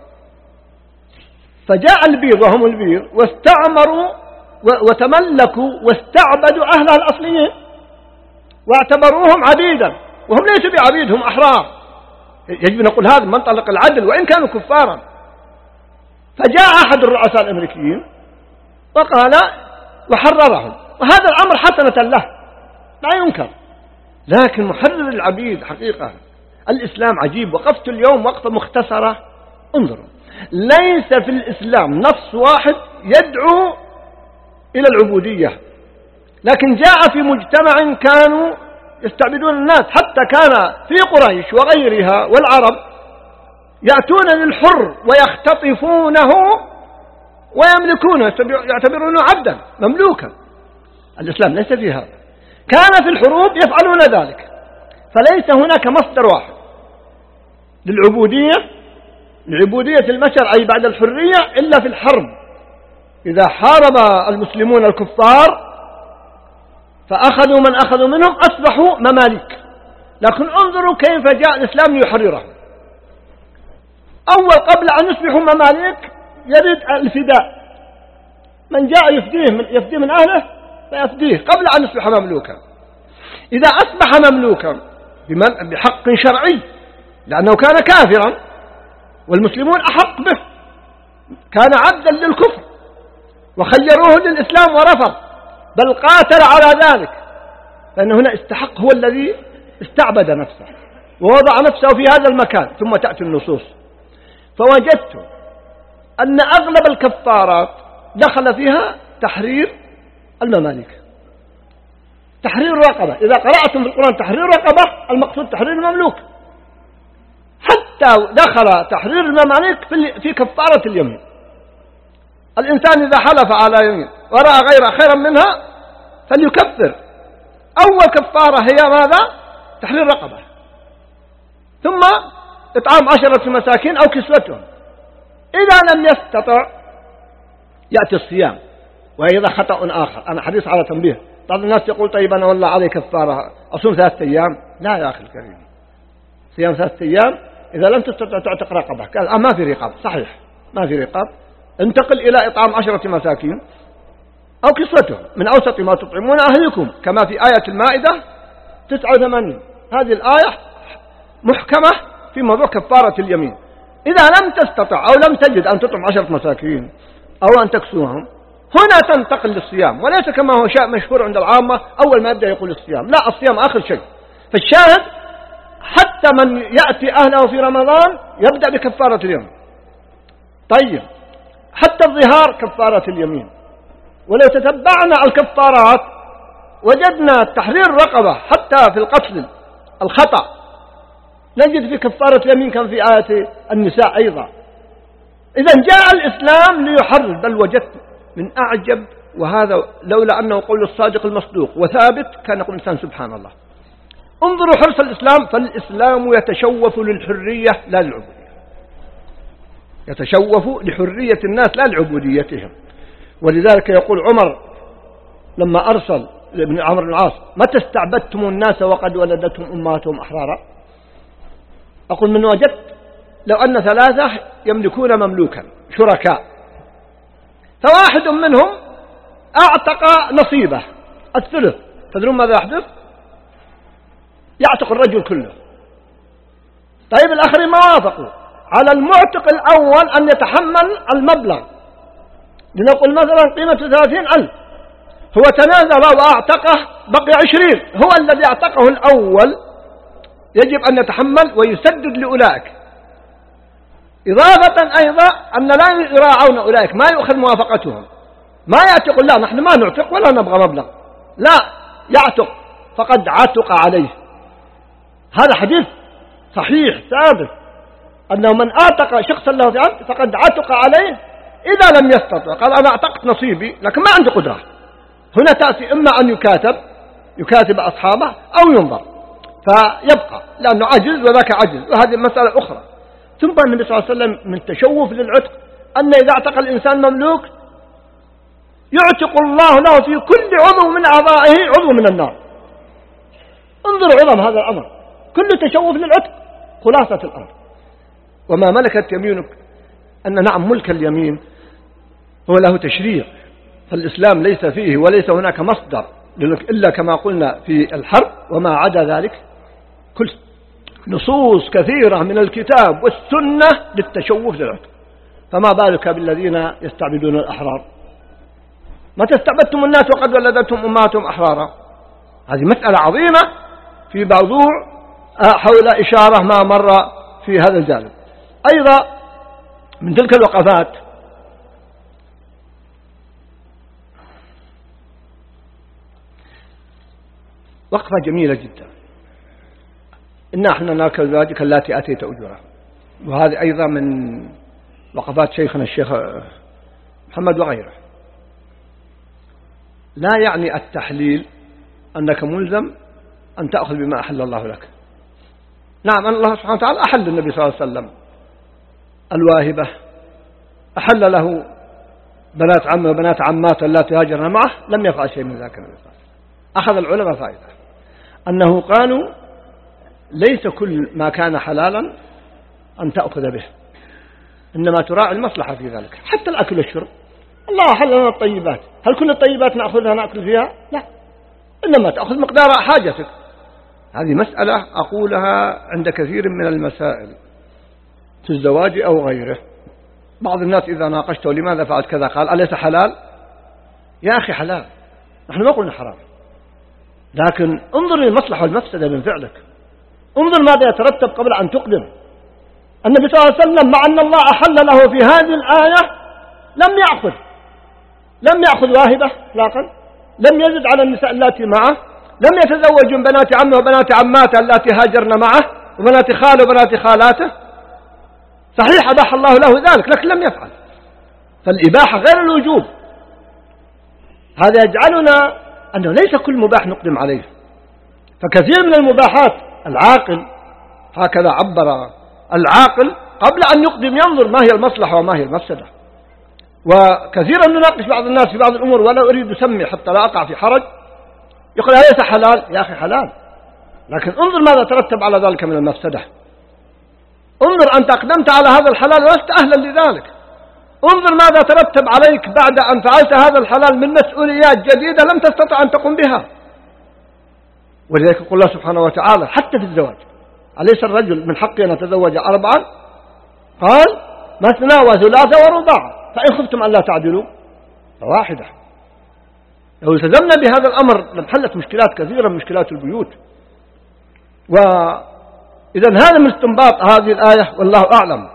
فجاء البيض وهم البيض واستعمروا وتملكوا واستعبدوا أهلها الأصليين واعتبروهم عبيدا، وهم ليسوا بعبيد، هم أحرار. يجب أن نقول هذا منطلق العدل وإن كانوا كفارا. فجاء أحد الرؤساء الأمريكيين وقال وحررهم، وهذا الأمر حسنة له لا ينكر، لكن محرر العبيد حقيقة الإسلام عجيب. وقفت اليوم وقفة مختصرة. انظروا، ليس في الإسلام نص واحد يدعو إلى العبودية، لكن جاء في مجتمع كانوا يستعبدون الناس، حتى كان في قريش وغيرها والعرب يأتون للحر ويختطفونه ويملكونه، يعتبرونه عبدا مملوكا. الإسلام ليس في هذا، كان في الحروب يفعلون ذلك. فليس هناك مصدر واحد للعبودية، لعبودية البشر أي بعد الحرية، إلا في الحرب. إذا حارب المسلمون الكفار فأخذوا من أخذوا منهم أصبحوا مماليك. لكن انظروا كيف جاء الإسلام ليحررهم. أول قبل أن يصبحوا مماليك يريد الفداء، من جاء يفديه من, يفديه من أهله فيفديه قبل أن يصبح مملوكا. إذا أصبح مملوكا بحق شرعي لأنه كان كافرا والمسلمون أحق به، كان عبدا للكفر وخيروه للإسلام ورفض بل قاتل على ذلك، لأن هنا استحق، هو الذي استعبد نفسه ووضع نفسه في هذا المكان. ثم تأتي النصوص فوجدت أن أغلب الكفارات دخل فيها تحرير المماليك، تحرير الرقبة. إذا قرأتم في القرآن تحرير الرقبة المقصود تحرير المملوك، حتى دخل تحرير المماليك في كفارة اليمين. الإنسان إذا حلف على يمين ورأى غير خيرا منها فليكفر. أول كفارة هي ماذا؟ تحرير رقبة، ثم إطعام عشرة مساكين أو كسوتهم. إذا لم يستطع يأتي الصيام، وإذا خطأ آخر. أنا حديث على تنبيه، بعض الناس يقول طيب أنا والله علي كفارة أصوم ثلاثة أيام. لا يا أخي الكريم، صيام ثلاثة أيام إذا لم تستطع تعتق رقبة. قال آه ما في رقاب، صحيح ما في رقاب، انتقل إلى إطعام عشرة مساكين أو كسوتهم من أوسط ما تطعمون أهلكم، كما في آية المائدة تسعة وثمانين. هذه الآية محكمة في موضوع كفارة اليمين. إذا لم تستطع أو لم تجد أن تطعم عشرة مساكين أو أن تكسوهم، هنا تنتقل للصيام، وليس كما هو شيء مشهور عند العامة أول ما يبدأ يقول الصيام. لا، الصيام آخر شيء. فالشاهد حتى من يأتي أهله في رمضان يبدأ بكفارة اليمين. طيب حتى الظهار كفارة اليمين. ولو تتبعنا الكفارات وجدنا تحرير رقبة حتى في القتل الخطأ، نجد في كفارة اليمين كان في آية النساء أيضا. إذا جاء الإسلام ليحرر. بل وجدت من أعجب، وهذا لولا أنه قول الصادق المصدوق وثابت كان يقول الإنسان سبحان الله. انظروا حرص الإسلام، فالإسلام يتشوف للحرية لا للعبودية، يتشوف لحرية الناس لا لعبوديتهم. ولذلك يقول عمر لما أرسل ابن عمرو بن العاص متى استعبدتم الناس وقد ولدتهم أمهاتهم أحرارا؟ أقول من وجدت لو أن ثلاثة يملكون مملوكا شركاء، فواحد منهم أعتق نصيبه الثلث، تدرون ماذا يحدث؟ يعتق الرجل كله. طيب الآخرين ما وافقوا، على المعتق الأول أن يتحمل المبلغ، لنقول مثلا قيمة ثلاثين ألف، هو تنازل وأعتقه بقي عشرين، هو الذي أعتقه الأول يجب أن يتحمل ويسدد لأولئك. إضافة أيضا أن لا يراعون أولئك، ما يؤخذ موافقتهم، ما يعتق لا نحن ما نعتق ولا نبغى مبلغ، لا يعتق فقد عتق عليه. هذا حديث صحيح ثابت أنه من أعتق شخصا له في عبد فقد عتق عليه إذا لم يستطع. قال أنا أعتقت نصيبي لكن ما عندي قدرة. هنا تأتي إما أن يكاتب يكاتب أصحابه أو ينظر فيبقى، لأنه عجز وذاك عجز، وهذه مسألة أخرى. ثم النبي صلى الله عليه وسلم من تشوف للعتق أن إذا اعتق الإنسان مملوك يعتق الله له في كل عضو من أعضائه عضو من النار. انظروا عظم هذا الأمر، كل تشوف للعتق. خلاصة الأمر وما ملكت يمينك أن نعم ملك اليمين هو له تشريع، فالإسلام ليس فيه وليس هناك مصدر إلا كما قلنا في الحرب، وما عدا ذلك كل نصوص كثيرة من الكتاب والسنة للتشوف ذلك، فما بالك بالذين يستعبدون الأحرار. متى استعبدتم الناس وقد ولدتهم أمهاتهم أحرارا؟ هذه مسألة عظيمة في موضوع حول إشارة ما مر في هذا الجانب. أيضا من تلك الوقفات وقفة جميلة جدا، إنا إحنا نركب زواجك التي أتيت أجورها، وهذه أيضا من وقفات شيخنا الشيخ محمد وغيره. لا يعني التحليل أنك ملزم أن تأخذ بما أحل الله لك. نعم، أن الله سبحانه وتعالى أحل النبي صلى الله عليه وسلم الواهبة، أحل له بنات عمه وبنات عماته اللاتي هاجرن معه، لم يفعل شيء من ذلك النبي صلى الله عليه وسلم. أخذ العلماء فائدة أنه قالوا ليس كل ما كان حلالا أن تأخذ به، إنما تراعي المصلحة في ذلك. حتى الأكل والشرب، الله أحل لنا الطيبات، هل كل الطيبات نأخذها نأكل فيها؟ لا، إنما تأخذ مقدار حاجتك. هذه مسألة أقولها عند كثير من المسائل في الزواج أو غيره. بعض الناس إذا ناقشته لماذا فعلت كذا قال أليس حلال؟ يا أخي حلال، نحن ما قلنا حرام، لكن انظر للمصلحة والمفسدة من فعلك، انظر ماذا يترتب قبل أن تقدم. النبي صلى الله عليه وسلم مع أن الله أحل له في هذه الآية لم يأخذ لم يأخذ واهبة إطلاقا، لم يزد على النساء اللاتي معه، لم يتزوج من بنات عمه وبنات عماته اللاتي هاجرن معه وبنات خاله وبنات خالاته. صحيح أباح الله له ذلك، لكن لم يفعل. فالإباحة غير الوجوب. هذا يجعلنا أنه ليس كل مباح نقدم عليه، فكثير من المباحات العاقل هكذا عبر العاقل قبل أن يقدم ينظر ما هي المصلحة وما هي المفسدة. وكثيرا نناقش بعض الناس في بعض الأمور ولا أريد أسمي حتى لا أقع في حرج، يقول أليس حلال؟ يا أخي حلال، لكن انظر ماذا ترتب على ذلك من المفسدة. انظر أنت أقدمت على هذا الحلال ولست أهلا لذلك، انظر ماذا ترتب عليك بعد أن فعلت هذا الحلال من مسؤوليات جديدة لم تستطع أن تقوم بها. ولذلك يقول الله سبحانه وتعالى حتى في الزواج، أليس الرجل من حقه أن يتزوج أربعا؟ قال مثنى وثلاثة ورباع، فإن خفتم أن لا تعدلوا فواحدة. لو التزمنا بهذا الأمر لانحلت مشكلات كثيرة من مشكلات البيوت. وإذا هذا من استنباط هذه الآية والله أعلم.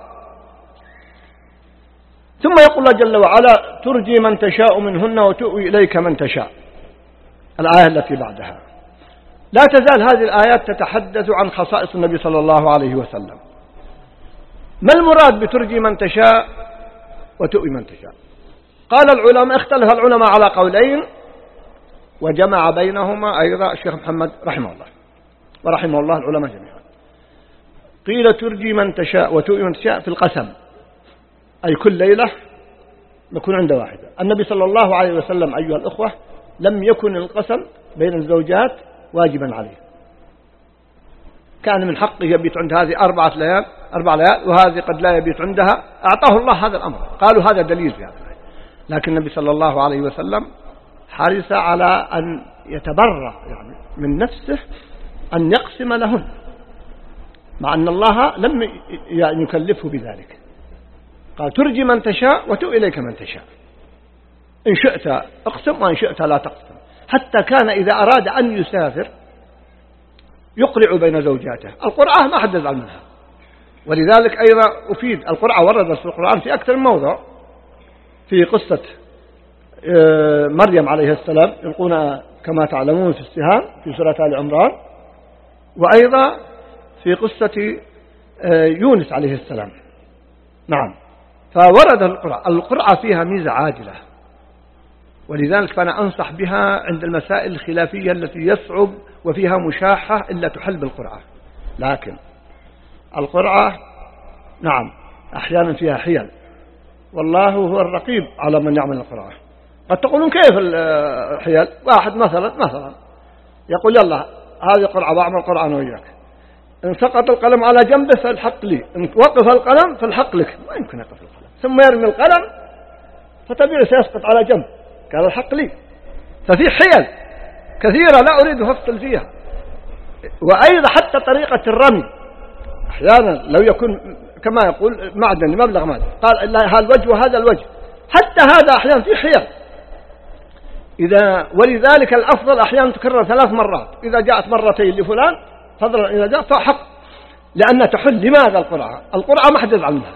ثم يقول الله جل وعلا ترجي من تشاء منهن وتؤوي إليك من تشاء، الآية التي بعدها. لا تزال هذه الآيات تتحدث عن خصائص النبي صلى الله عليه وسلم. ما المراد بترجي من تشاء وتؤوي من تشاء؟ قال العلماء، اختلف العلماء على قولين، وجمع بينهما أيضا الشيخ محمد رحمه الله ورحمه الله العلماء جميعا. قيل ترجي من تشاء وتؤوي من تشاء في القسم، أي كل ليلة نكون عند واحدة. النبي صلى الله عليه وسلم أيها الأخوة لم يكن القسم بين الزوجات واجبا عليه، كان من حقه يبيت عند هذه أربعة ليال أربع ليال وهذه قد لا يبيت عندها، أعطاه الله هذا الأمر، قالوا هذا دليل في هذا. لكن النبي صلى الله عليه وسلم حرص على أن يتبرع يعني من نفسه أن يقسم لهن، مع أن الله لم يكلفه بذلك. قال ترجي من تشاء وتؤوي إليك من تشاء، إن شئت اقسم وإن شئت لا تقسم. حتى كان إذا أراد أن يسافر يقرع بين زوجاته، القرعة ما حد يزعل منها. ولذلك أيضا أفيد القرعة وردت في القرآن في أكثر من موضع، في قصة مريم عليه السلام يلقون كما تعلمون في السهام في سورة آل عمران، وأيضا في قصة يونس عليه السلام. نعم، فورد القرعة. القرعة فيها ميزة عاجلة، ولذلك فأنا أنصح بها عند المسائل الخلافية التي يصعب وفيها مشاحة إلا تحل بالقرعة. لكن القرعة نعم أحيانا فيها حيل، والله هو الرقيب على من يعمل القرعة. قد تقولون كيف الحيل؟ واحد مثلا مثلا يقول يلا هذه قرعة بعمل قرعة أنا وياك، إن سقط القلم على جنبه فالحق لي، إن وقف القلم فالحق لك. ما يمكن يقف القلم، ثم يرمي القلم فتبيع سيسقط على جنب، قال الحق لي. ففي حيل كثيرة لا أريد أفصل فيها. وأيضا حتى طريقة الرمي أحيانا لو يكون كما يقول معدني مبلغ مادي، قال هذا الوجه وهذا الوجه، حتى هذا أحيانا في حيل. إذا ولذلك الأفضل أحيانا تكرر ثلاث مرات، إذا جاءت مرتين لفلان فضلا إذا جاء فحق، لأن تحل. لماذا القرعة؟ القرعة ما حد يزعل منها.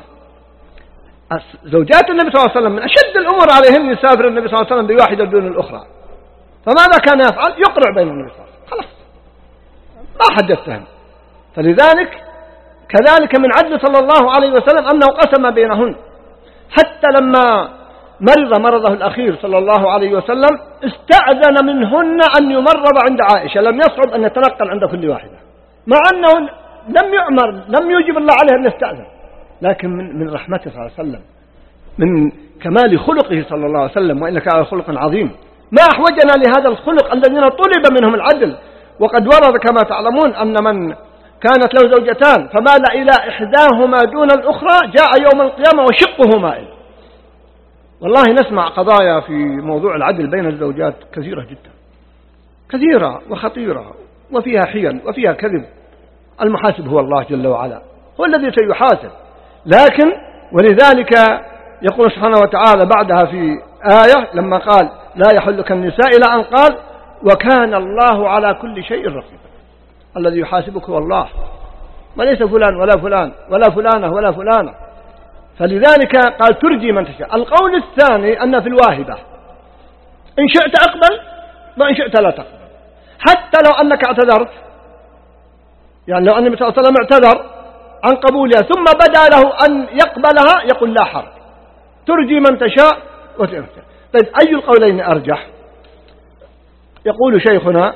زوجات النبي صلى الله عليه وسلم من أشد الأمور عليهن يسافر النبي صلى الله عليه وسلم بواحدة دون الأخرى، فماذا كان يفعل؟ يقرع بين النبي صلى الله عليه وسلم، خلاص ما حد يتهم. فلذلك كذلك من عدل صلى الله عليه وسلم أنه قسم بينهن. حتى لما مرض مرضه الأخير صلى الله عليه وسلم استأذن منهن أن يمرض عند عائشة، لم يصعب أن يتنقل عند كل واحدة، مع أنه لم يؤمر لم يوجب الله عليه أن يستأذن، لكن من من رحمته صلى الله عليه وسلم، من كمال خلقه صلى الله عليه وسلم، وإنك على خلق عظيم. ما أحوجنا لهذا الخلق الذين طلب منهم العدل. وقد ورد كما تعلمون أن من كانت له زوجتان فمال إلى إحداهما دون الأخرى جاء يوم القيامة وشقه مائل. والله نسمع قضايا في موضوع العدل بين الزوجات كثيرة جدا، كثيرة وخطيرة، وفيها حيل وفيها كذب. المحاسب هو الله جل وعلا، هو الذي سيحاسب. لكن ولذلك يقول سبحانه وتعالى بعدها في آية لما قال لا يحل كالنساء إلى أن قال وكان الله على كل شيء رقيبا. الذي يحاسبك هو الله، وليس فلان ولا فلان ولا فلانة ولا فلانة. فلذلك قال ترجي من تشاء. القول الثاني أن في الواهبة إن شئت أقبل وإن شئت لا تقبل، حتى لو أنك اعتذرت، يعني لو أن النبي صلى الله عليه وسلم اعتذر عن قبولها ثم بدا له أن يقبلها يقول لا حرج، ترجي من تشاء وترجع. طيب أي القولين أرجح؟ يقول شيخنا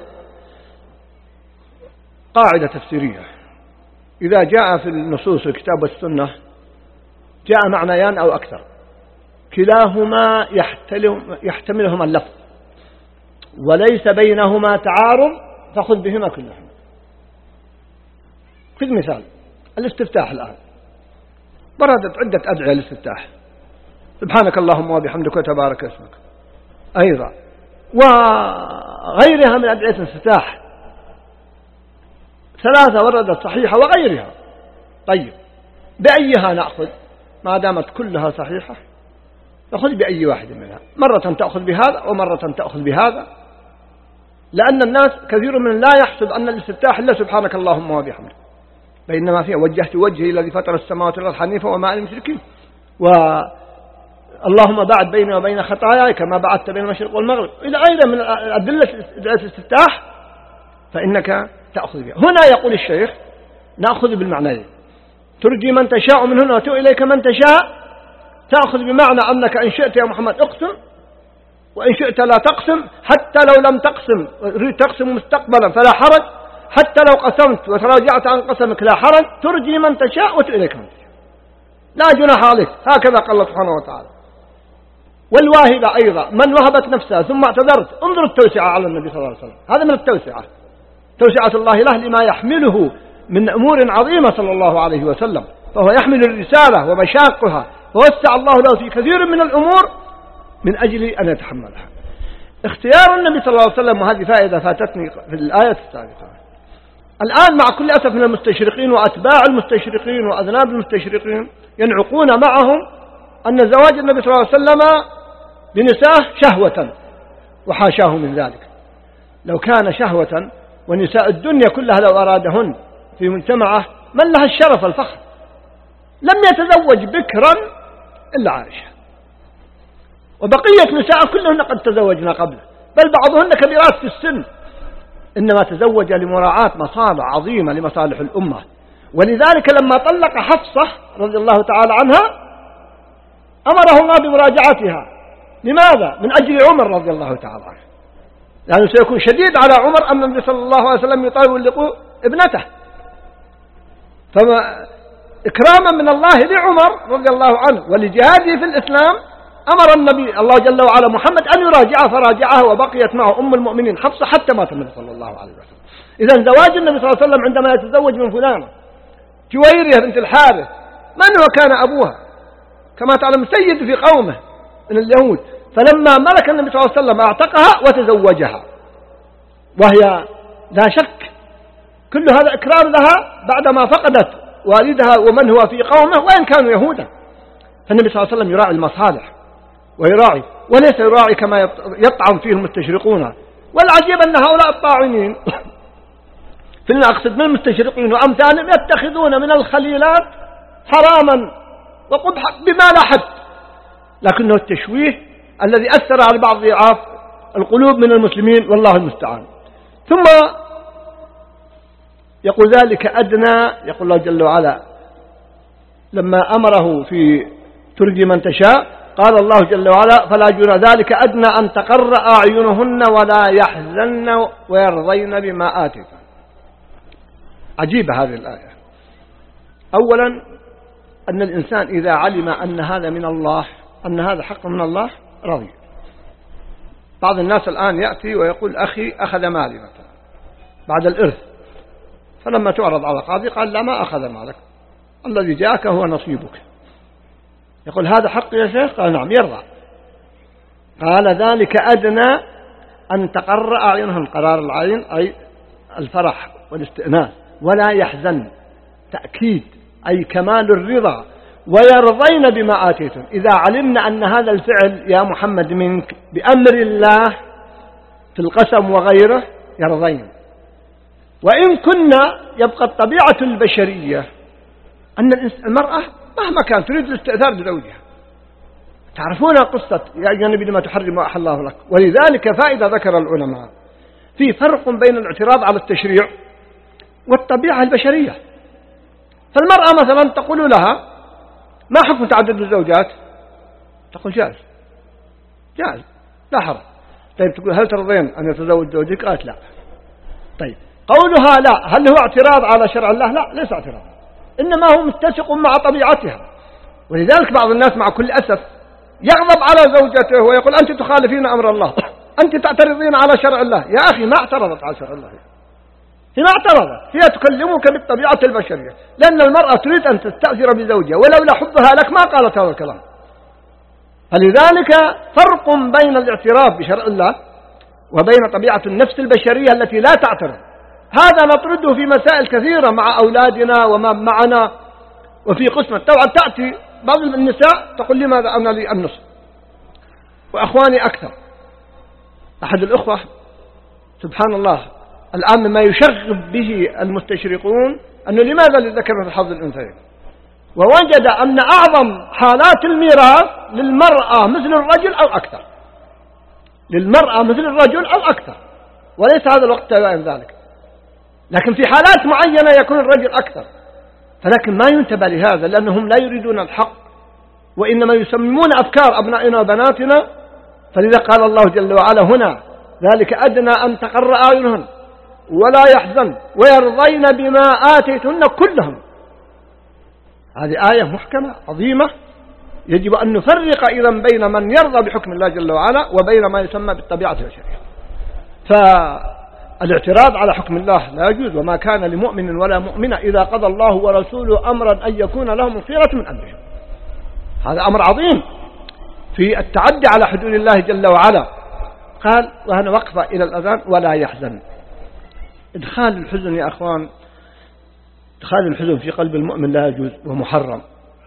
قاعدة تفسيرية: إذا جاء في النصوص الكتاب والسنة جاء معنيان أو أكثر كلاهما يحتملهما اللفظ وليس بينهما تعارض فخذ بهما كلهما. خذ مثال الاستفتاح. الآن وردت عدة أدعية الاستفتاح: سبحانك اللهم وبحمدك وتبارك اسمك، أيضا وغيرها من أدعية الاستفتاح ثلاثة وردت صحيحة وغيرها. طيب بأيها نأخذ؟ ما دامت كلها صحيحة فخذ بأي واحد منها، مرة تأخذ بهذا ومرة تأخذ بهذا، لأن الناس كثير من لا يحسب أن الاستفتاح إلا سبحانك اللهم وبحمدك، بينما فيها وجهت وجهي الذي فطر السماوات والأرض حنيفا وما أنا من المشركين، واللهم بعد بيني وبين خطاياي كما بعدت بين المشرق والمغرب، إلى غيره من أدلة الاستفتاح، فإنك تأخذ بها. هنا يقول الشيخ نأخذ بالمعنى: ترجي من تشاء منهن وتؤوي إليك من تشاء، تأخذ بمعنى أنك إن شئت يا محمد اقسم وإن شئت لا تقسم، حتى لو لم تقسم تقسم مستقبلا فلا حرج، حتى لو قسمت وتراجعت عن قسمك لا حرج، ترجي من تشاء وتؤوي إليك من تشاء، لا جناح عليك. هكذا قال الله سبحانه وتعالى. والواهبة أيضا من وهبت نفسها ثم اعتذرت، انظر التوسعة على النبي صلى الله عليه وسلم، هذا من التوسعة، توسعة الله له لما يحمله من أمور عظيمة صلى الله عليه وسلم، فهو يحمل الرسالة ومشاقها، فوسع الله له في كثير من الأمور من أجل أن يتحملها. اختيار النبي صلى الله عليه وسلم، وهذه فائدة فاتتني في الآية السابقة. الآن مع كل أسف من المستشرقين وأتباع المستشرقين وأذناب المستشرقين ينعقون معهم أن زواج النبي صلى الله عليه وسلم لنساء شهوة، وحاشاه من ذلك. لو كان شهوة ونساء الدنيا كلها لو أرادهن في مجتمعه من لها الشرف الفخر لم يتزوج بكرا إلا عائشة، وبقية نساء كلهن قد تزوجنا قبله، بل بعضهن كبيرات في السن، إنما تزوج لمراعاة مصالح عظيمة لمصالح الأمة. ولذلك لما طلق حفصة رضي الله تعالى عنها أمره الله بمراجعتها. لماذا؟ من أجل عمر رضي الله تعالى عنه، لأنه يعني سيكون شديد على عمر أن النبي صلى الله عليه وسلم يطلق ابنته. فما إكراما من الله لعمر رضي الله عنه ولجهاده في الإسلام أمر النبي الله جل وعلا محمد أن يراجعه، فراجعه وبقيت معه أم المؤمنين حفصة حتى مات النبي صلى الله عليه وسلم. إذن زواج النبي صلى الله عليه وسلم عندما يتزوج من فلانة جويرية بنت الحارث من هو كان أبوها؟ كما تعلم سيد في قومه، من اليهود، فلما ملك النبي صلى الله عليه وسلم اعتقها وتزوجها، وهي لا شك كل هذا إكرام لها بعدما فقدت والدها ومن هو في قومه وإن كانوا يهودا. فالنبي صلى الله عليه وسلم يراعي المصالح ويراعي، وليس يراعي كما يطعن فيه المستشرقون. والعجيب أن هؤلاء الطاعنين في أقصد من المستشرقين وأمثالهم يتخذون من الخليلات حراما وقبحا بما لا حد، لكنه التشويه الذي أثر على بعض ضعاف القلوب من المسلمين والله المستعان. ثم يقول ذلك أدنى، يقول الله جل وعلا لما أمره في ترجي من تشاء قال الله جل وعلا فلا جناح ذلك أدنى أن تقر أعينهن ولا يحزن ويرضين بما آتيتن. عجيبة هذه الآية. أولا أن الإنسان إذا علم أن هذا من الله، أن هذا حق من الله، رضي. بعض الناس الآن يأتي ويقول أخي أخذ مالي مثلا بعد الإرث، فلما تعرض على قاضي قال لا ما أخذ مالك، الذي جاءك هو نصيبك. يقول هذا حق يا شيخ؟ قال نعم، يرضى. قال ذلك أدنى أن تقر أعينهم، قرار العين أي الفرح والاستئناس، ولا يحزن تأكيد أي كمال الرضا، ويرضين بما آتيتم. إذا علمنا أن هذا الفعل يا محمد منك بأمر الله في القسم وغيره يرضين. وإن كنا يبقى الطبيعة البشرية أن المرأة مهما كان تريد الاستئثار بزوجها. تعرفون قصة يا أيها النبي لما تحرم ما أحل الله لك. ولذلك فائدة ذكر العلماء في فرق بين الاعتراض على التشريع والطبيعة البشرية. فالمرأة مثلا تقول لها ما حكم تعدد الزوجات؟ تقول جائز جائز لا حرج. طيب تقول هل ترضين أن يتزوج زوجك؟ قالت لا. طيب قولها لا هل هو اعتراض على شرع الله؟ لا، ليس اعتراض، إنما هو متسق مع طبيعتها. ولذلك بعض الناس مع كل أسف يغضب على زوجته ويقول أنت تخالفين أمر الله، أنت تعترضين على شرع الله. يا أخي ما اعترضت على شرع الله، هي ما اعترضت، هي تكلمك بالطبيعة البشرية، لأن المرأة تريد أن تستأثر بزوجها ولولا حبها لك ما قالت هذا الكلام. فلذلك فرق بين الاعتراف بشرع الله وبين طبيعة النفس البشرية التي لا تعترض. هذا نطرده في مسائل كثيرة مع أولادنا وما معنا وفي قسمة. طبعا تأتي بعض النساء تقول لماذا أنا لي النصف وأخواني أكثر. أحد الأخوة سبحان الله الآن مما يشغب به المستشرقون أنه لماذا للذكر مثل حظ الأنثيين، ووجد أن أعظم حالات الميراث للمرأة مثل الرجل أو أكثر، للمرأة مثل الرجل أو أكثر، وليس هذا الوقت تبين ذلك، لكن في حالات معينة يكون الرجل أكثر. فلكن ما ينتبه لهذا لأنهم لا يريدون الحق وإنما يسمون أفكار أبنائنا وبناتنا. فلذا قال الله جل وعلا هنا ذلك أدنى أن تقر أعينهن ولا يحزن ويرضين بما آتيتهن كلهم. هذه آية محكمة عظيمة، يجب أن نفرق إذا بين من يرضى بحكم الله جل وعلا وبين ما يسمى بالطبيعة البشرية. فالاعتراض على حكم الله لا يجوز، وما كان لمؤمن ولا مؤمنة إذا قضى الله ورسوله أمرا أن يكون لهم الخيرة من أمرهم. هذا أمر عظيم في التعدي على حدود الله جل وعلا. قال وهنا وقفة إلى الأذان ولا يحزن. إدخال الحزن يا أخوان، إدخال الحزن في قلب المؤمن لا يجوز ومحرم،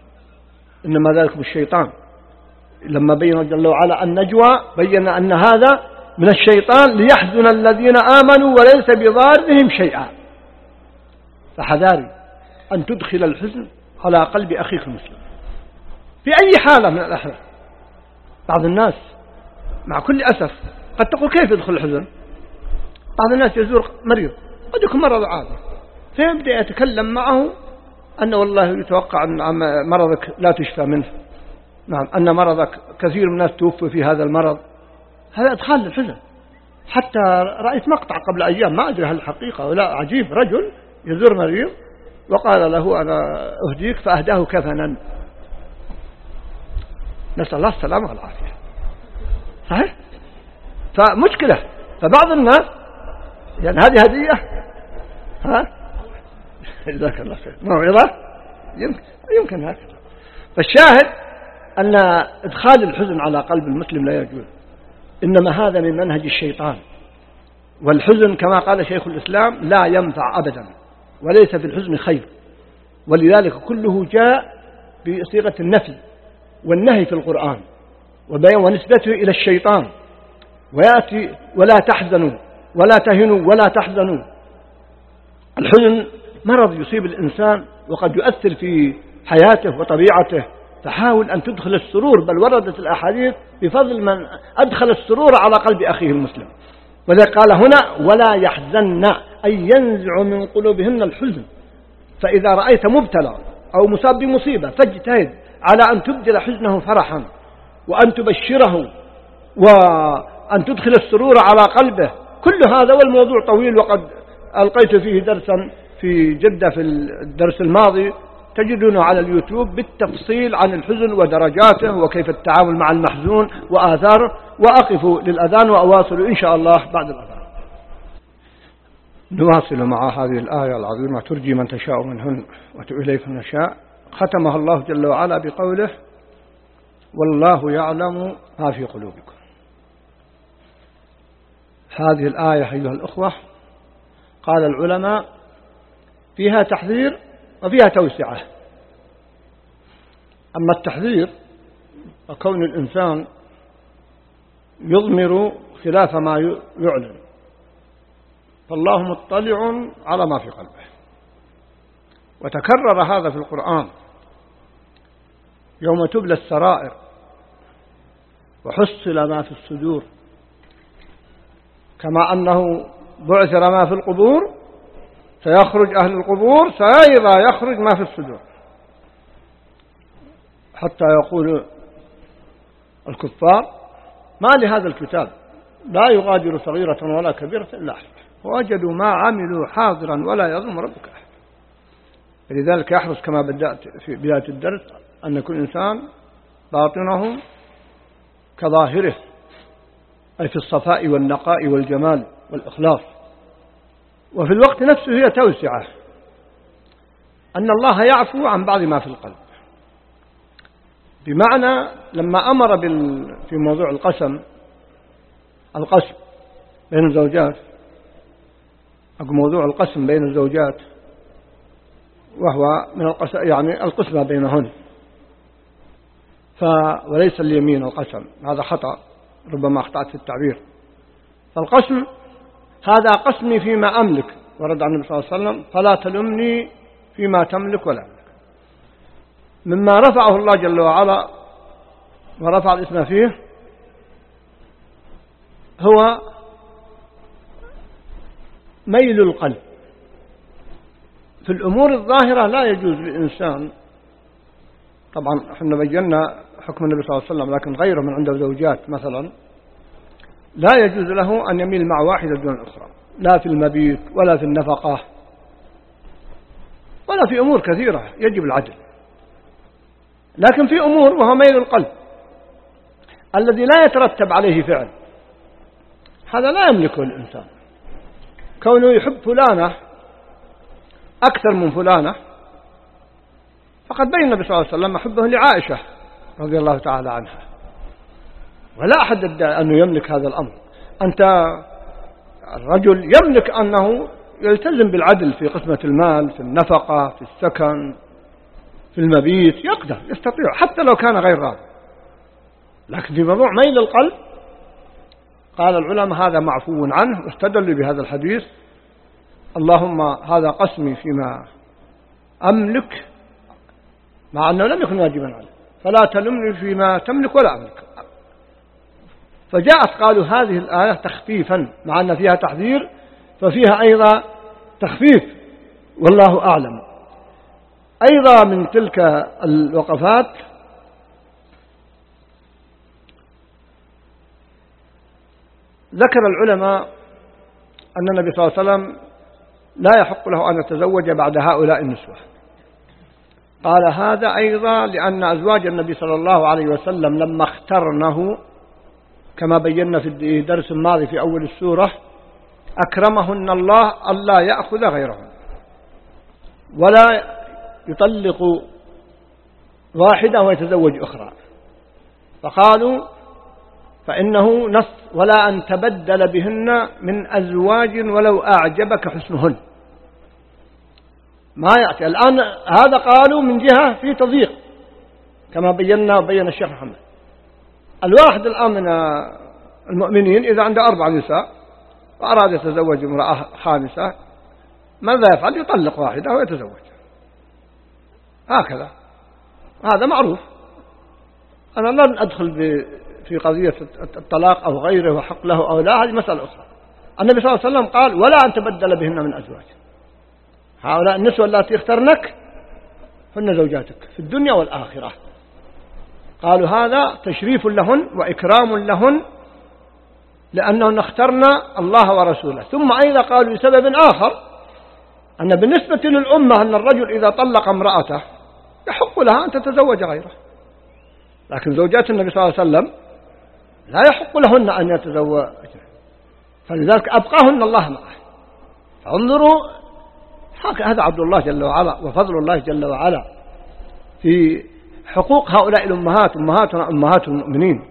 إنما ذلك بالشيطان. لما بين جل وعلا النجوى بين أن هذا من الشيطان ليحزن الذين آمنوا وليس بضارهم شيئا. فحذاري أن تدخل الحزن على قلب أخيك المسلم في أي حالة من الأحوال. بعض الناس مع كل أسف قد تقول كيف يدخل الحزن؟ بعض الناس يزور مريض قد يكون مرض عادي فيبدأ يتكلم معه أن والله يتوقع أن مرضك لا تشفى منه، نعم أن مرضك كثير من الناس توفوا في هذا المرض. هذا إدخال للحزن. حتى رأيت مقطع قبل أيام ما أدري هل الحقيقة ولا، عجيب، رجل يزور مريض وقال له أنا أهديك فأهداه كفنا. نسأل الله السلامة والعافية. صحيح؟ فمشكلة. فبعض الناس يعني هذه هدية، ها جزاك الله خير، موعظة، يمكن يمكن هكذا. فالشاهد أن إدخال الحزن على قلب المسلم لا يجوز، إنما هذا من منهج الشيطان. والحزن كما قال شيخ الإسلام لا ينفع أبدا، وليس في الحزن خير، ولذلك كله جاء بصيغة النفي والنهي في القرآن ونسبته إلى الشيطان. ويأتي ولا تحزنوا ولا تهنوا ولا تحزنوا. الحزن مرض يصيب الإنسان وقد يؤثر في حياته وطبيعته، فحاول أن تدخل السرور، بل وردت الأحاديث بفضل من أدخل السرور على قلب أخيه المسلم. وذلك قال هنا ولا يحزن، أي ينزع من قلوبهن الحزن. فإذا رأيت مبتلى أو مصاب بمصيبة فاجتهد على أن تبدل حزنه فرحا، وأن تبشره، وأن تدخل السرور على قلبه. كل هذا والموضوع طويل، وقد ألقيت فيه درسا في جدة في الدرس الماضي، تجدونه على اليوتيوب بالتفصيل عن الحزن ودرجاته وكيف التعامل مع المحزون وآثاره. وأقف للأذان وأواصل إن شاء الله بعد الأذان. نواصل مع هذه الآية العظيمة: ترجي من تشاء منهن وتؤوي إليك من تشاء. ختمها الله جل وعلا بقوله: والله يعلم ما في قلوبكم. هذه الآية أيها الأخوة قال العلماء فيها تحذير وفيها توسعة. أما التحذير فكون الإنسان يضمر خلاف ما يعلن، فالله مطلع على ما في قلبه. وتكرر هذا في القرآن: يوم تبلى السرائر وحصل ما في الصدور. كما أنه بعثر ما في القبور سيخرج أهل القبور، سيأيضا يخرج ما في الصدور، حتى يقول الكفار: ما لهذا الكتاب لا يغادر صغيرة ولا كبيرة إلا أحصاها ووجدوا ما عملوا حاضرا ولا يظلم ربك أحد. فلذلك يحرص كما بدأت في بداية الدرس أن يكون إنسان باطنه كظاهره، أي في الصفاء والنقاء والجمال والإخلاص. وفي الوقت نفسه هي توسعة، أن الله يعفو عن بعض ما في القلب. بمعنى لما أمر بال في موضوع القسم القسم بين الزوجات، أقول موضوع القسم بين الزوجات، وهو من القسم يعني القسمة بينهن، ف وليس اليمين القسم، هذا خطأ، ربما أخطأت في التعبير. فالقسم هذا قسمي فيما أملك، ورد عن النبي صلى الله عليه وسلم: فلا تلمني فيما تملك ولا أملك. مما رفعه الله جل وعلا ورفع الاسم فيه هو ميل القلب. في الأمور الظاهرة لا يجوز للإنسان، طبعا احنا بينا حكم النبي صلى الله عليه وسلم، لكن غيره من عنده زوجات مثلا لا يجوز له أن يميل مع واحدة دون الأخرى، لا في المبيت ولا في النفقة ولا في أمور كثيرة يجب العدل. لكن في أمور وهو ميل القلب الذي لا يترتب عليه فعل، هذا لا يملكه الإنسان. كونه يحب فلانة أكثر من فلانة، فقد بين النبي صلى الله عليه وسلم حبه لعائشة رضي الله تعالى عنها، ولا أحد يدعي أنه يملك هذا الأمر. أنت الرجل يملك أنه يلتزم بالعدل في قسمة المال، في النفقة، في السكن، في المبيت، يقدر يستطيع حتى لو كان غير راضي. لكن في موضوع ميل القلب قال العلماء هذا معفو عنه، واستدلوا بهذا الحديث: اللهم هذا قسمي فيما أملك، مع أنه لم يكن واجبا عليه، فلا تلمني فيما تملك ولا أملك. فجاءت قالوا هذه الآية تخفيفا، مع أن فيها تحذير ففيها أيضا تخفيف، والله أعلم. أيضا من تلك الوقفات ذكر العلماء أن النبي صلى الله عليه وسلم لا يحق له أن يتزوج بعد هؤلاء النسوة. قال هذا أيضا لأن أزواج النبي صلى الله عليه وسلم لما اخترنه كما بينا في الدرس الماضي في أول السورة أكرمهن الله ألا يأخذ غيرهن، ولا يطلق واحدة ويتزوج أخرى، فقالوا فإنه نص ولا أن تبدل بهن من أزواج ولو أعجبك حسنهن. ما يأتي الآن هذا قالوا من جهة في تضييق كما بينا وبين الشيخ محمد. الواحد الآن من المؤمنين إذا عنده أربع نساء وأراد يتزوج امرأة خامسة ماذا يفعل؟ يطلق واحدة ويتزوج، هكذا. هذا معروف. أنا لن أدخل في قضية الطلاق أو غيره وحق له أو لا، هذه مسألة أخرى. النبي صلى الله عليه وسلم قال ولا أن تبدل بهن من أزواج. هؤلاء النسوة التي اخترنك هن زوجاتك في الدنيا والآخرة. قالوا هذا تشريف لهن وإكرام لهن لأنهن اخترنا الله ورسوله. ثم أيضا قالوا لسبب آخر أن بالنسبة للأمة أن الرجل إذا طلق امرأته يحق لها أن تتزوج غيره، لكن زوجات النبي صلى الله عليه وسلم لا يحق لهن أن يتزوج، فلذلك أبقاهن الله معه. فانظروا هذا عبد الله جل وعلا وفضل الله جل وعلا في حقوق هؤلاء الأمهات، أمهاتنا أمهات المؤمنين.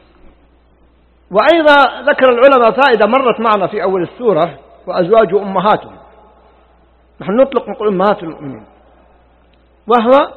وأيضا ذكر العلماء فائدة مرت معنا في أول السورة وأزواج أمهاتهم. نحن نطلق نقول أمهات المؤمنين، وهو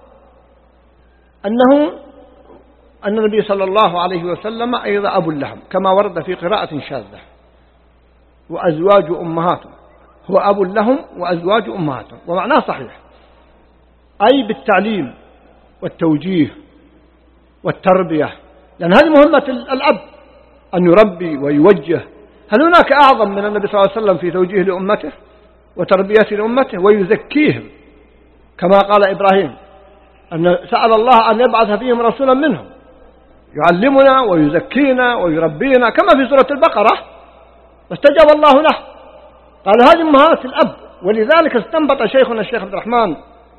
أنه أن النبي صلى الله عليه وسلم أيضا أب لهم كما ورد في قراءة شاذة، وأزواج أمهاتهم هو أب لهم وأزواج أمهاتهم، ومعناه صحيح، أي بالتعليم والتوجيه والتربية، لأن هذه مهمة الأب أن يربي ويوجه. هل هناك أعظم من النبي صلى الله عليه وسلم في توجيه لأمته وتربية لأمته ويزكيهم؟ كما قال إبراهيم أن سأل الله أن يبعث فيهم رسولا منهم يعلمنا ويزكينا ويربينا كما في سورة البقرة، واستجاب الله له. قال هذه أمهات الأب. ولذلك استنبط شيخنا الشيخ عبد الرحمن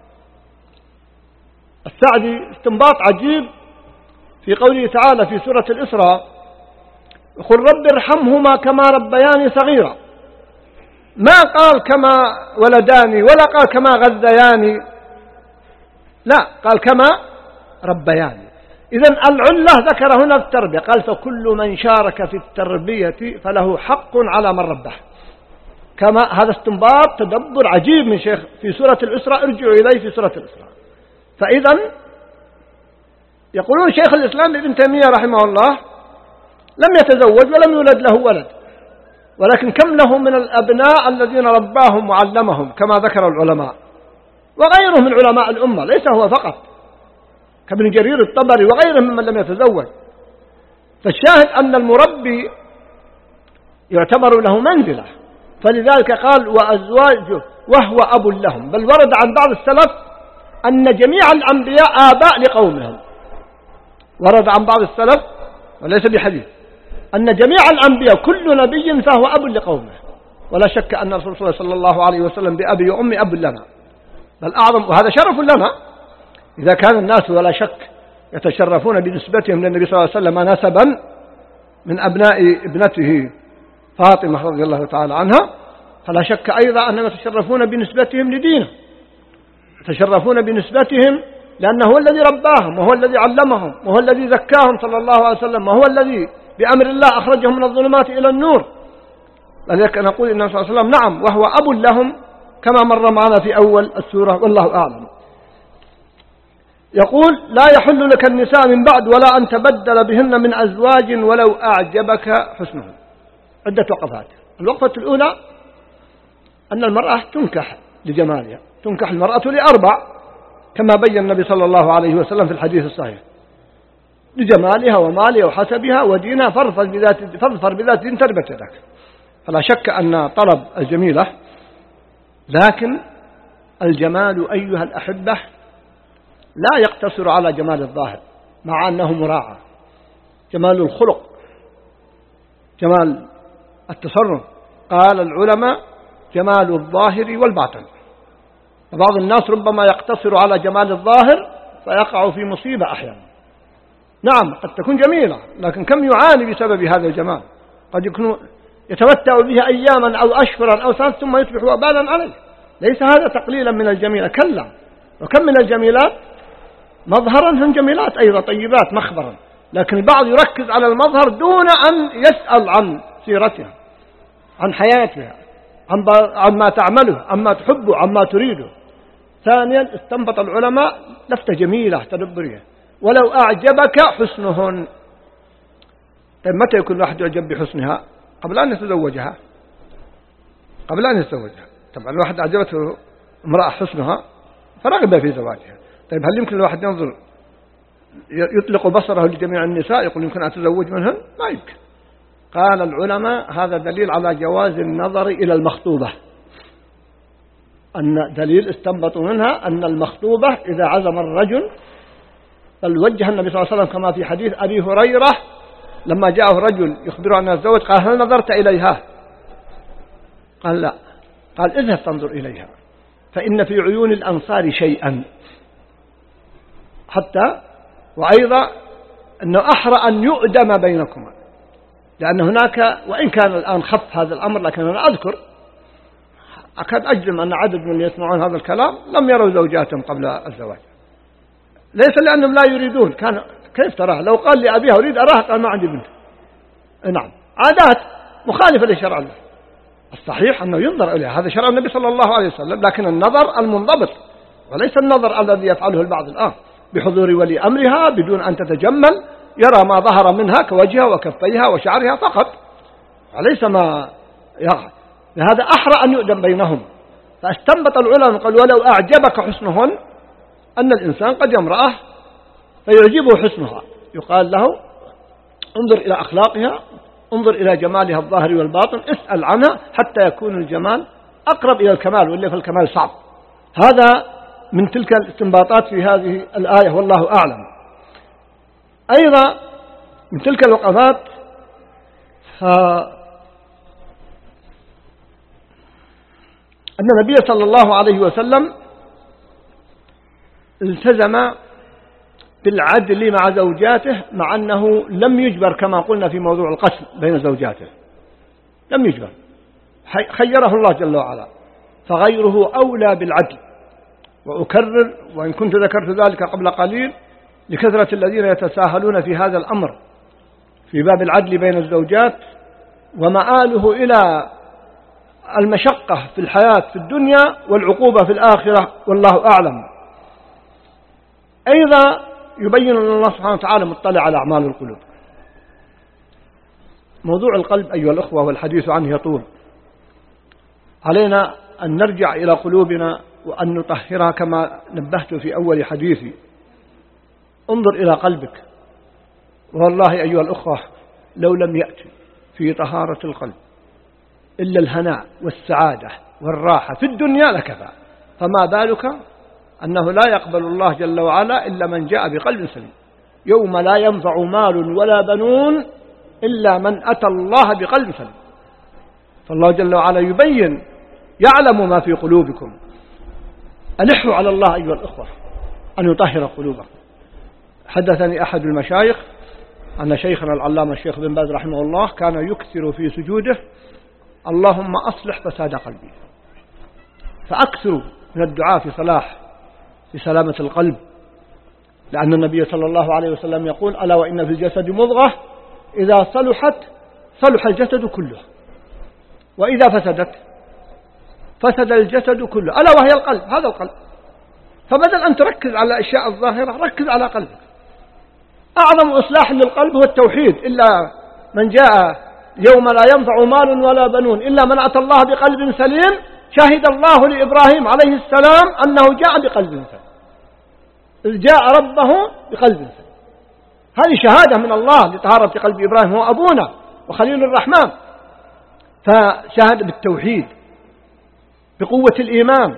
السعدي استنباط عجيب في قوله تعالى في سورة الإسراء يقول رب ارحمهما كما ربياني صغيرا. ما قال كما ولداني ولا قال كما غذياني، لا، قال كما ربياني. إذن العلة ذكر هنا التربية، قال فكل من شارك في التربية فله حق على من ربه. كما هذا استنباط تدبر عجيب من شيخ في سورة الإسراء، ارجعوا إليه في سورة الإسراء. فإذن يقولون شيخ الإسلام ابن تيمية رحمه الله لم يتزوج ولم يولد له ولد، ولكن كم له من الأبناء الذين رباهم وعلمهم كما ذكر العلماء وغيره من علماء الأمة، ليس هو فقط، كابن جرير الطبري وغيره ممن لم يتزوج. فالشاهد أن المربي يعتبر له منزلة، فلذلك قال وأزواجه وهو أب لهم. بل ورد عن بعض السلف أن جميع الأنبياء آباء لقومهم، ورد عن بعض السلف وليس بحديث أن جميع الأنبياء كل نبي فهو أب لقومه، ولا شك أن الرسول صلى الله عليه وسلم بأبي وأمي أب لنا، بل أعظم، وهذا شرف لنا إذا كان الناس ولا شك يتشرفون بنسبتهم للنبي صلى الله عليه وسلم نسبا من أبناء ابنته فاطمة رضي الله تعالى عنها، فلا شك أيضا أنهم يتشرفون بنسبتهم لدينه، يتشرفون بنسبتهم لأنه هو الذي رباهم وهو الذي علمهم وهو الذي زكاهم صلى الله عليه وسلم وهو الذي بأمر الله أخرجهم من الظلمات إلى النور. لذلك نقول إن صلى الله عليه وسلم نعم وهو أب لهم كما مر معنا في أول السورة، والله أعلم. يقول لا يحل لك النساء من بعد ولا أن تبدل بهن من أزواج ولو أعجبك حسنهم. عدة وقفات. الوقفة الأولى أن المرأة تنكح لجمالها، تنكح المرأة لأربع كما بين النبي صلى الله عليه وسلم في الحديث الصحيح، لجمالها ومالها وحسبها ودينها، فاظفر بذات فاظفر بذات دين تربت يدك. فلا شك أن طلب الجميلة، لكن الجمال أيها الأحبة لا يقتصر على جمال الظاهر، مع أنه مراعى. جمال الخلق، جمال التصرف، قال العلماء جمال الظاهر والباطن. وبعض الناس ربما يقتصر على جمال الظاهر فيقع في مصيبة أحيانا. نعم قد تكون جميلة، لكن كم يعاني بسبب هذا الجمال، قد يكون يتمتع به أياما أو أشهرا أو سنة ثم يصبح وبالا عليه. ليس هذا تقليلا من الجميلة، كلا، وكم من الجميلات مظهرا هم جميلات أيضا طيبات مخبرا، لكن البعض يركز على المظهر دون أن يسأل عن سيرتها، عن حياتها، عن ما تعمله، عن ما تحبه، عن ما تريده. ثانيا استنبط العلماء لفتة جميلة تدبرية: ولو أعجبك حسنهن. طيب متى يكون الواحد يعجب بحسنها؟ قبل أن يتزوجها، قبل أن يتزوجها. طبعا الواحد أعجبته امرأة حسنها فرغب في زواجها. طيب هل يمكن الواحد ينظر يطلق بصره لجميع النساء يقول يمكن أتزوج منهن؟ ما يمكن. قال العلماء هذا دليل على جواز النظر إلى المخطوبة، أن دليل استنبطوا منها أن المخطوبة إذا عزم الرجل بل وجه النبي صلى الله عليه وسلم كما في حديث أبي هريرة لما جاءه رجل يخبره أنه يتزوج قال: هل نظرت إليها؟ قال: لا. قال: اذهب تنظر إليها فإن في عيون الأنصار شيئا. حتى وأيضا أنه أحرى أن يؤدم بينكما، لأن هناك وإن كان الآن خف هذا الأمر، لكن أنا أذكر أكاد أجزم أن عدد من اللي يسمعون هذا الكلام لم يروا زوجاتهم قبل الزواج، ليس لأنهم لا يريدون. كان كيف تراها؟ لو قال لأبيها أريد أراها قال: ما عندي بنت. نعم، عادات مخالفة لشرع الله. الصحيح أنه ينظر إليها، هذا شرع النبي صلى الله عليه وسلم، لكن النظر المنضبط وليس النظر الذي يفعله البعض الآن بحضور ولي أمرها بدون أن تتجمل، يرى ما ظهر منها كوجهها وكفيها وشعرها فقط وليس ما يرى. لهذا أحرى أن يؤدم بينهم. فاستنبط العلماء قال: ولو أعجبك حسنهن، أن الإنسان قد يمرأه فيعجبه حسنها، يقال له: انظر إلى أخلاقها، انظر إلى جمالها الظاهر والباطن، اسأل عنها حتى يكون الجمال أقرب إلى الكمال، واللي في الكمال صعب. هذا من تلك الاستنباطات في هذه الآية والله أعلم. أيضا من تلك الوقفات أن النبي صلى الله عليه وسلم التزم بالعدل مع زوجاته، مع أنه لم يجبر كما قلنا في موضوع القسم بين زوجاته، لم يجبر، خيره الله جل وعلا، فغيره أولى بالعدل. وأكرر وإن كنت ذكرت ذلك قبل قليل لكثرة الذين يتساهلون في هذا الأمر في باب العدل بين الزوجات، ومآله إلى المشقة في الحياة في الدنيا والعقوبة في الآخرة والله أعلم. أيضا يبين أن الله سبحانه وتعالى مطلع على أعمال القلوب. موضوع القلب أيها الأخوة والحديث عنه يطول، علينا أن نرجع إلى قلوبنا وأن نطهرها كما نبهت في أول حديثي. انظر إلى قلبك، والله أيها الأخوة لو لم يأتي في طهارة القلب إلا الهناء والسعادة والراحة في الدنيا لكفى، فما بالك أنه لا يقبل الله جل وعلا إلا من جاء بقلب سليم. يوم لا ينفع مال ولا بنون إلا من أتى الله بقلب سليم. فالله جل وعلا يبين يعلم ما في قلوبكم. ألحوا على الله أيها الأخوة أن يطهر قلوبكم. حدثني أحد المشايخ أن شيخنا العلامة الشيخ بن باز رحمه الله كان يكثر في سجوده: اللهم أصلح فساد قلبي. فأكثروا من الدعاء في صلاح في سلامة القلب، لأن النبي صلى الله عليه وسلم يقول: ألا وإن في الجسد مضغة إذا صلحت صلح الجسد كله، وإذا فسدت فسد الجسد كله، ألا وهي القلب. هذا القلب. فبدل أن تركز على الأشياء الظاهرة ركز على قلبك. أعظم إصلاح للقلب هو التوحيد. إلا من جاء يوم لا ينفع مال ولا بنون إلا من أتى الله بقلب سليم. شهد الله لإبراهيم عليه السلام أنه جاء بقلب سليم، إذ جاء ربه بقلب سليم. هذه شهادة من الله لطهارة قلب إبراهيم، هو أبونا وخليل الرحمن. فشهد بالتوحيد بقوة الإيمان.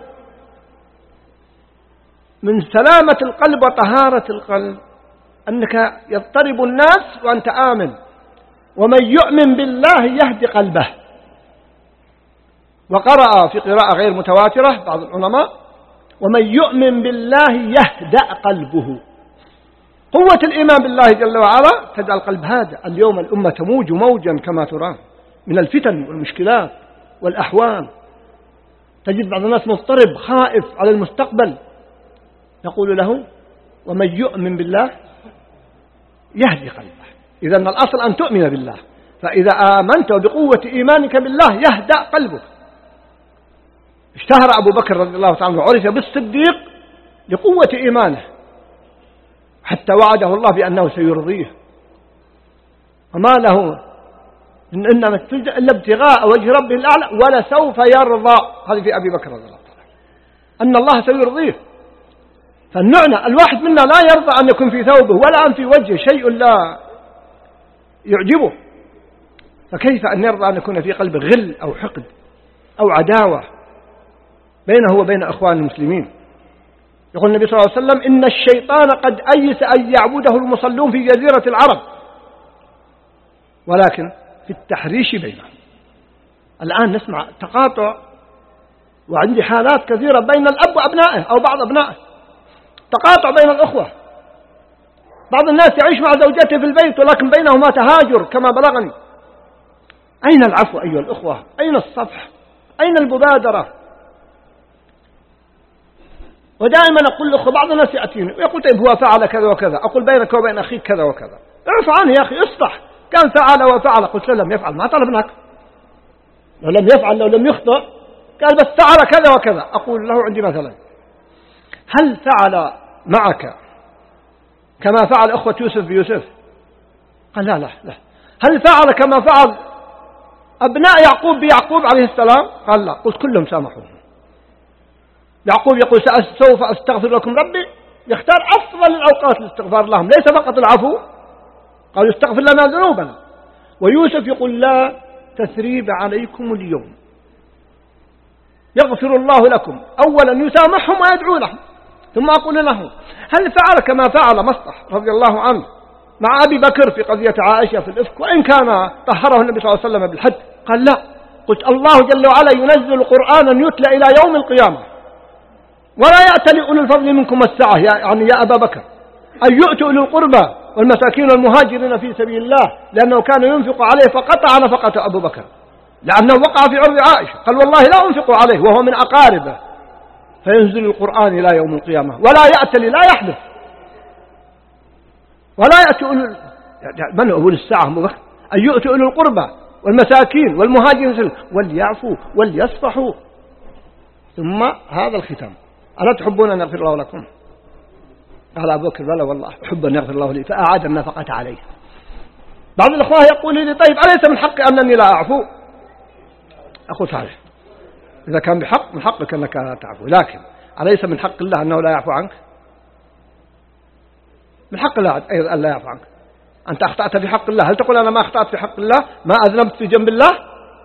من سلامة القلب وطهارة القلب أنك يضطرب الناس وأنت آمن. ومن يؤمن بالله يهدي قلبه. وقرأ في قراءة غير متواترة بعض العلماء: ومن يؤمن بالله يهدأ قلبه. قوة الإيمان بالله جل وعلا تجعل القلب هادئ. اليوم الأمة تموج موجا كما ترى من الفتن والمشكلات والأحوال. تجد بعض الناس مضطرب خائف على المستقبل، نقول له: ومن يؤمن بالله يهدي قلبه. إذا الأصل أن تؤمن بالله، فإذا آمنت بقوة إيمانك بالله يهدأ قلبك. اشتهر أبو بكر رضي الله تعالى عنه وعرف بالصديق لقوة إيمانه، حتى وعده الله بأنه سيرضيه، وما له إنما تلجأ إلا ابتغاء وجه ربه الأعلى ولسوف يرضى. هذه في أبي بكر رضي الله تعالى أن الله سيرضيه. فالنعنى الواحد منا لا يرضى أن يكون في ثوبه ولا أن في وجهه شيء لا يعجبه، فكيف أن يرضى أن يكون في قلبه غل أو حقد أو عداوة بينه وبين أخوان المسلمين؟ يقول النبي صلى الله عليه وسلم إن الشيطان قد أيس أن يعبده المصلون في جزيرة العرب، ولكن في التحريش بينهم. الآن نسمع تقاطع، وعندي حالات كثيرة بين الأب وأبنائه أو بعض أبنائه، تقاطع بين الأخوة. بعض الناس يعيش مع زوجته في البيت ولكن بينهما تهاجر كما بلغني. أين العفو أيها الأخوة؟ أين الصفح؟ أين المبادرة؟ ودائما أقول لأخوة، بعض الناس يأتيني ويقول طيب هو فعل كذا وكذا، أقول بينك وبين أخيك كذا وكذا، اعف عنه يا أخي، اصلح. كان فعل وفعل، قلت له لم يفعل ما طلبناك، لو لم يفعل لو لم يخطئ قال بس فعل كذا وكذا، أقول له عندي مثلا هل فعل معك كما فعل أخوة يوسف بيوسف؟ قال لا لا لا. هل فعل كما فعل أبناء يعقوب بيعقوب عليه السلام؟ قال لا. قلت كلهم سامحوه. يعقوب يقول سوف أستغفر لكم ربي، يختار أفضل الأوقات لاستغفار لهم، ليس فقط العفو، قال يستغفر لنا ذنوبنا. ويوسف يقول لا تثريب عليكم اليوم، يغفر الله لكم. أولا يسامحهم ويدعو لهم، ثم أقول له هل فعل كما فعل مصطح رضي الله عنه مع أبي بكر في قضية عائشة في الإفك، وإن كان طهره النبي صلى الله عليه وسلم بالحد؟ قال لا. قلت الله جل وعلا ينزل قرآنا يتلى إلى يوم القيامة، ولا يأتي أولو الفضل منكم السعة، يعني يا أبا بكر، أن يؤتوا أولو القربى والمساكين والمهاجرين في سبيل الله، لأنه كان ينفق عليه فقطع نفقة أبو بكر لأنه وقع في عرض عائشة، قال والله لا أنفق عليه وهو من أقاربه، فينزل القرآن إلى يوم القيامة ولا يأتي لا يحدث ولا يأتي أولو من هو أولو الساعة أبو بكر، أن يؤتوا أولو القربى والمساكين والمهاجرين وليعفوا وليصفحوا. ثم هذا الختام، ألا تحبون أن يغفر الله لكم؟ قال أبو بكر بلى والله أحب أن يغفر الله لي، فأعاد النفقة عليه. بعض الأخوة يقول لي طيب أليس من حقي أنني لا أعفو؟ أقول صحيح، إذا كان بحق من حقك أنك لا تعفو، لكن أليس من حق الله أنه لا يعفو عنك؟ من حق الله أيضا أن لا يعفو عنك. أنت أخطأت في حق الله، هل تقول أنا ما أخطأت في حق الله، ما أذنبت في جنب الله؟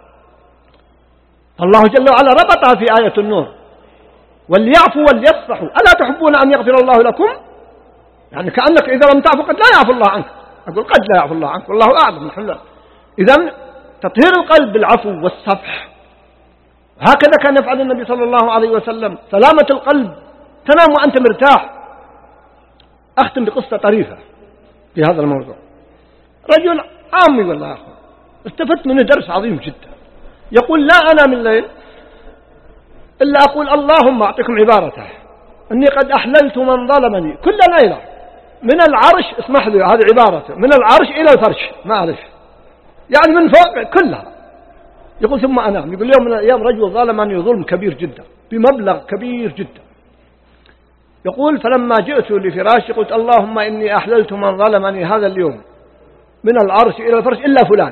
الله جل وعلا ربطها في آية النور، وليعفوا وليصفحوا ألا تحبون أن يغفر الله لكم؟ يعني كأنك إذا لم تعفو قد لا يعفو الله عنك. أقول قد لا يعفو الله عنك والله أعلم نحن لا. إذن تطهير القلب بالعفو والصفح، هكذا كان يفعل النبي صلى الله عليه وسلم. سلامة القلب، تنام وأنت مرتاح. أختم بقصة طريفة في هذا الموضوع. رجل عامي والله أخوة، استفدت منه درس عظيم جدا. يقول لا أنام الليل إلا أقول اللهم أعطيكم عبارته أني قد أحللت من ظلمني كل ليلة من العرش، اسمح لي هذه عبارته، من العرش إلى الفرش، ما أعرف يعني من فوق كلها. يقول ثم أنام. يقول يوم من الأيام رجل ظلمني ظلم كبير جدا بمبلغ كبير جدا. يقول فلما جئت لفراشي قلت اللهم إني أحللت من ظلمني هذا اليوم من العرش إلى الفرش إلا فلان.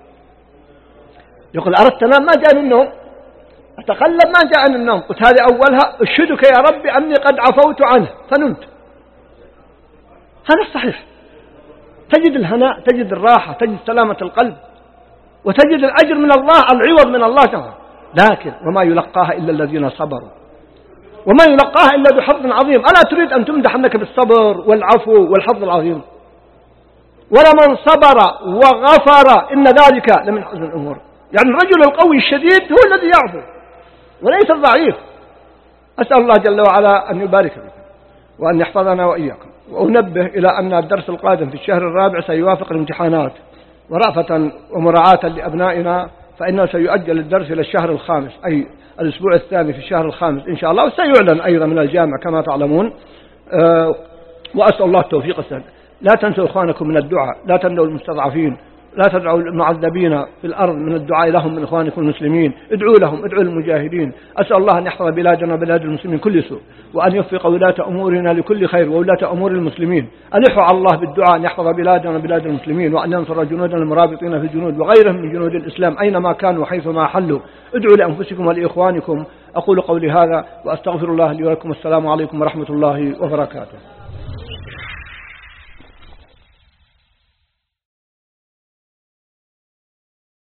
يقول أردت أنام ما جاء النوم، أتقلب ما جاء النوم. قلت هذه أولها أشهدك يا ربي أني قد عفوت عنه فنمت. هذا الصحيح، تجد الهناء، تجد الراحة، تجد سلامة القلب، وتجد الأجر من الله، العوض من الله تعالى. لكن وما يلقاها إلا الذين صبروا، وما يلقاها إلا بحظ عظيم. ألا تريد أن تمدح أنك بالصبر والعفو والحظ العظيم؟ ولمن صبر وغفر إن ذلك لمن حزن الأمور. يعني الرجل القوي الشديد هو الذي يعفو وليس الضعيف. أسأل الله جل وعلا أن يبارك بكم وأن يحفظنا وإياكم. وأنبه إلى أن الدرس القادم في الشهر الرابع سيوافق الامتحانات، ورأفة ومراعاة لأبنائنا فإنه سيؤجل الدرس إلى الشهر الخامس، أي الأسبوع الثاني في الشهر الخامس إن شاء الله، وسيعلن أيضا من الجامعة كما تعلمون. أه وأسأل الله التوفيق السهل. لا تنسوا إخوانكم من الدعاء، لا تنسوا المستضعفين، لا تدعوا المعذبين في الأرض من الدعاء لهم من إخوانكم المسلمين، ادعوا لهم، ادعوا المجاهدين. أسأل الله أن يحفظ بلادنا وبلاد المسلمين كل سوء، وأن يوفق ولاة أمورنا لكل خير وولاة أمور المسلمين. ألحوا على الله بالدعاء أن يحفظ بلادنا وبلاد المسلمين، وأن ينصر جنودنا المرابطين في الجنود وغيرهم من جنود الإسلام أينما كانوا وحيثما حلوا. ادعوا لأنفسكم ولإخوانكم. أقول قولي هذا وأستغفر الله لي ولكم. السلام عليكم ورحمة الله وبركاته.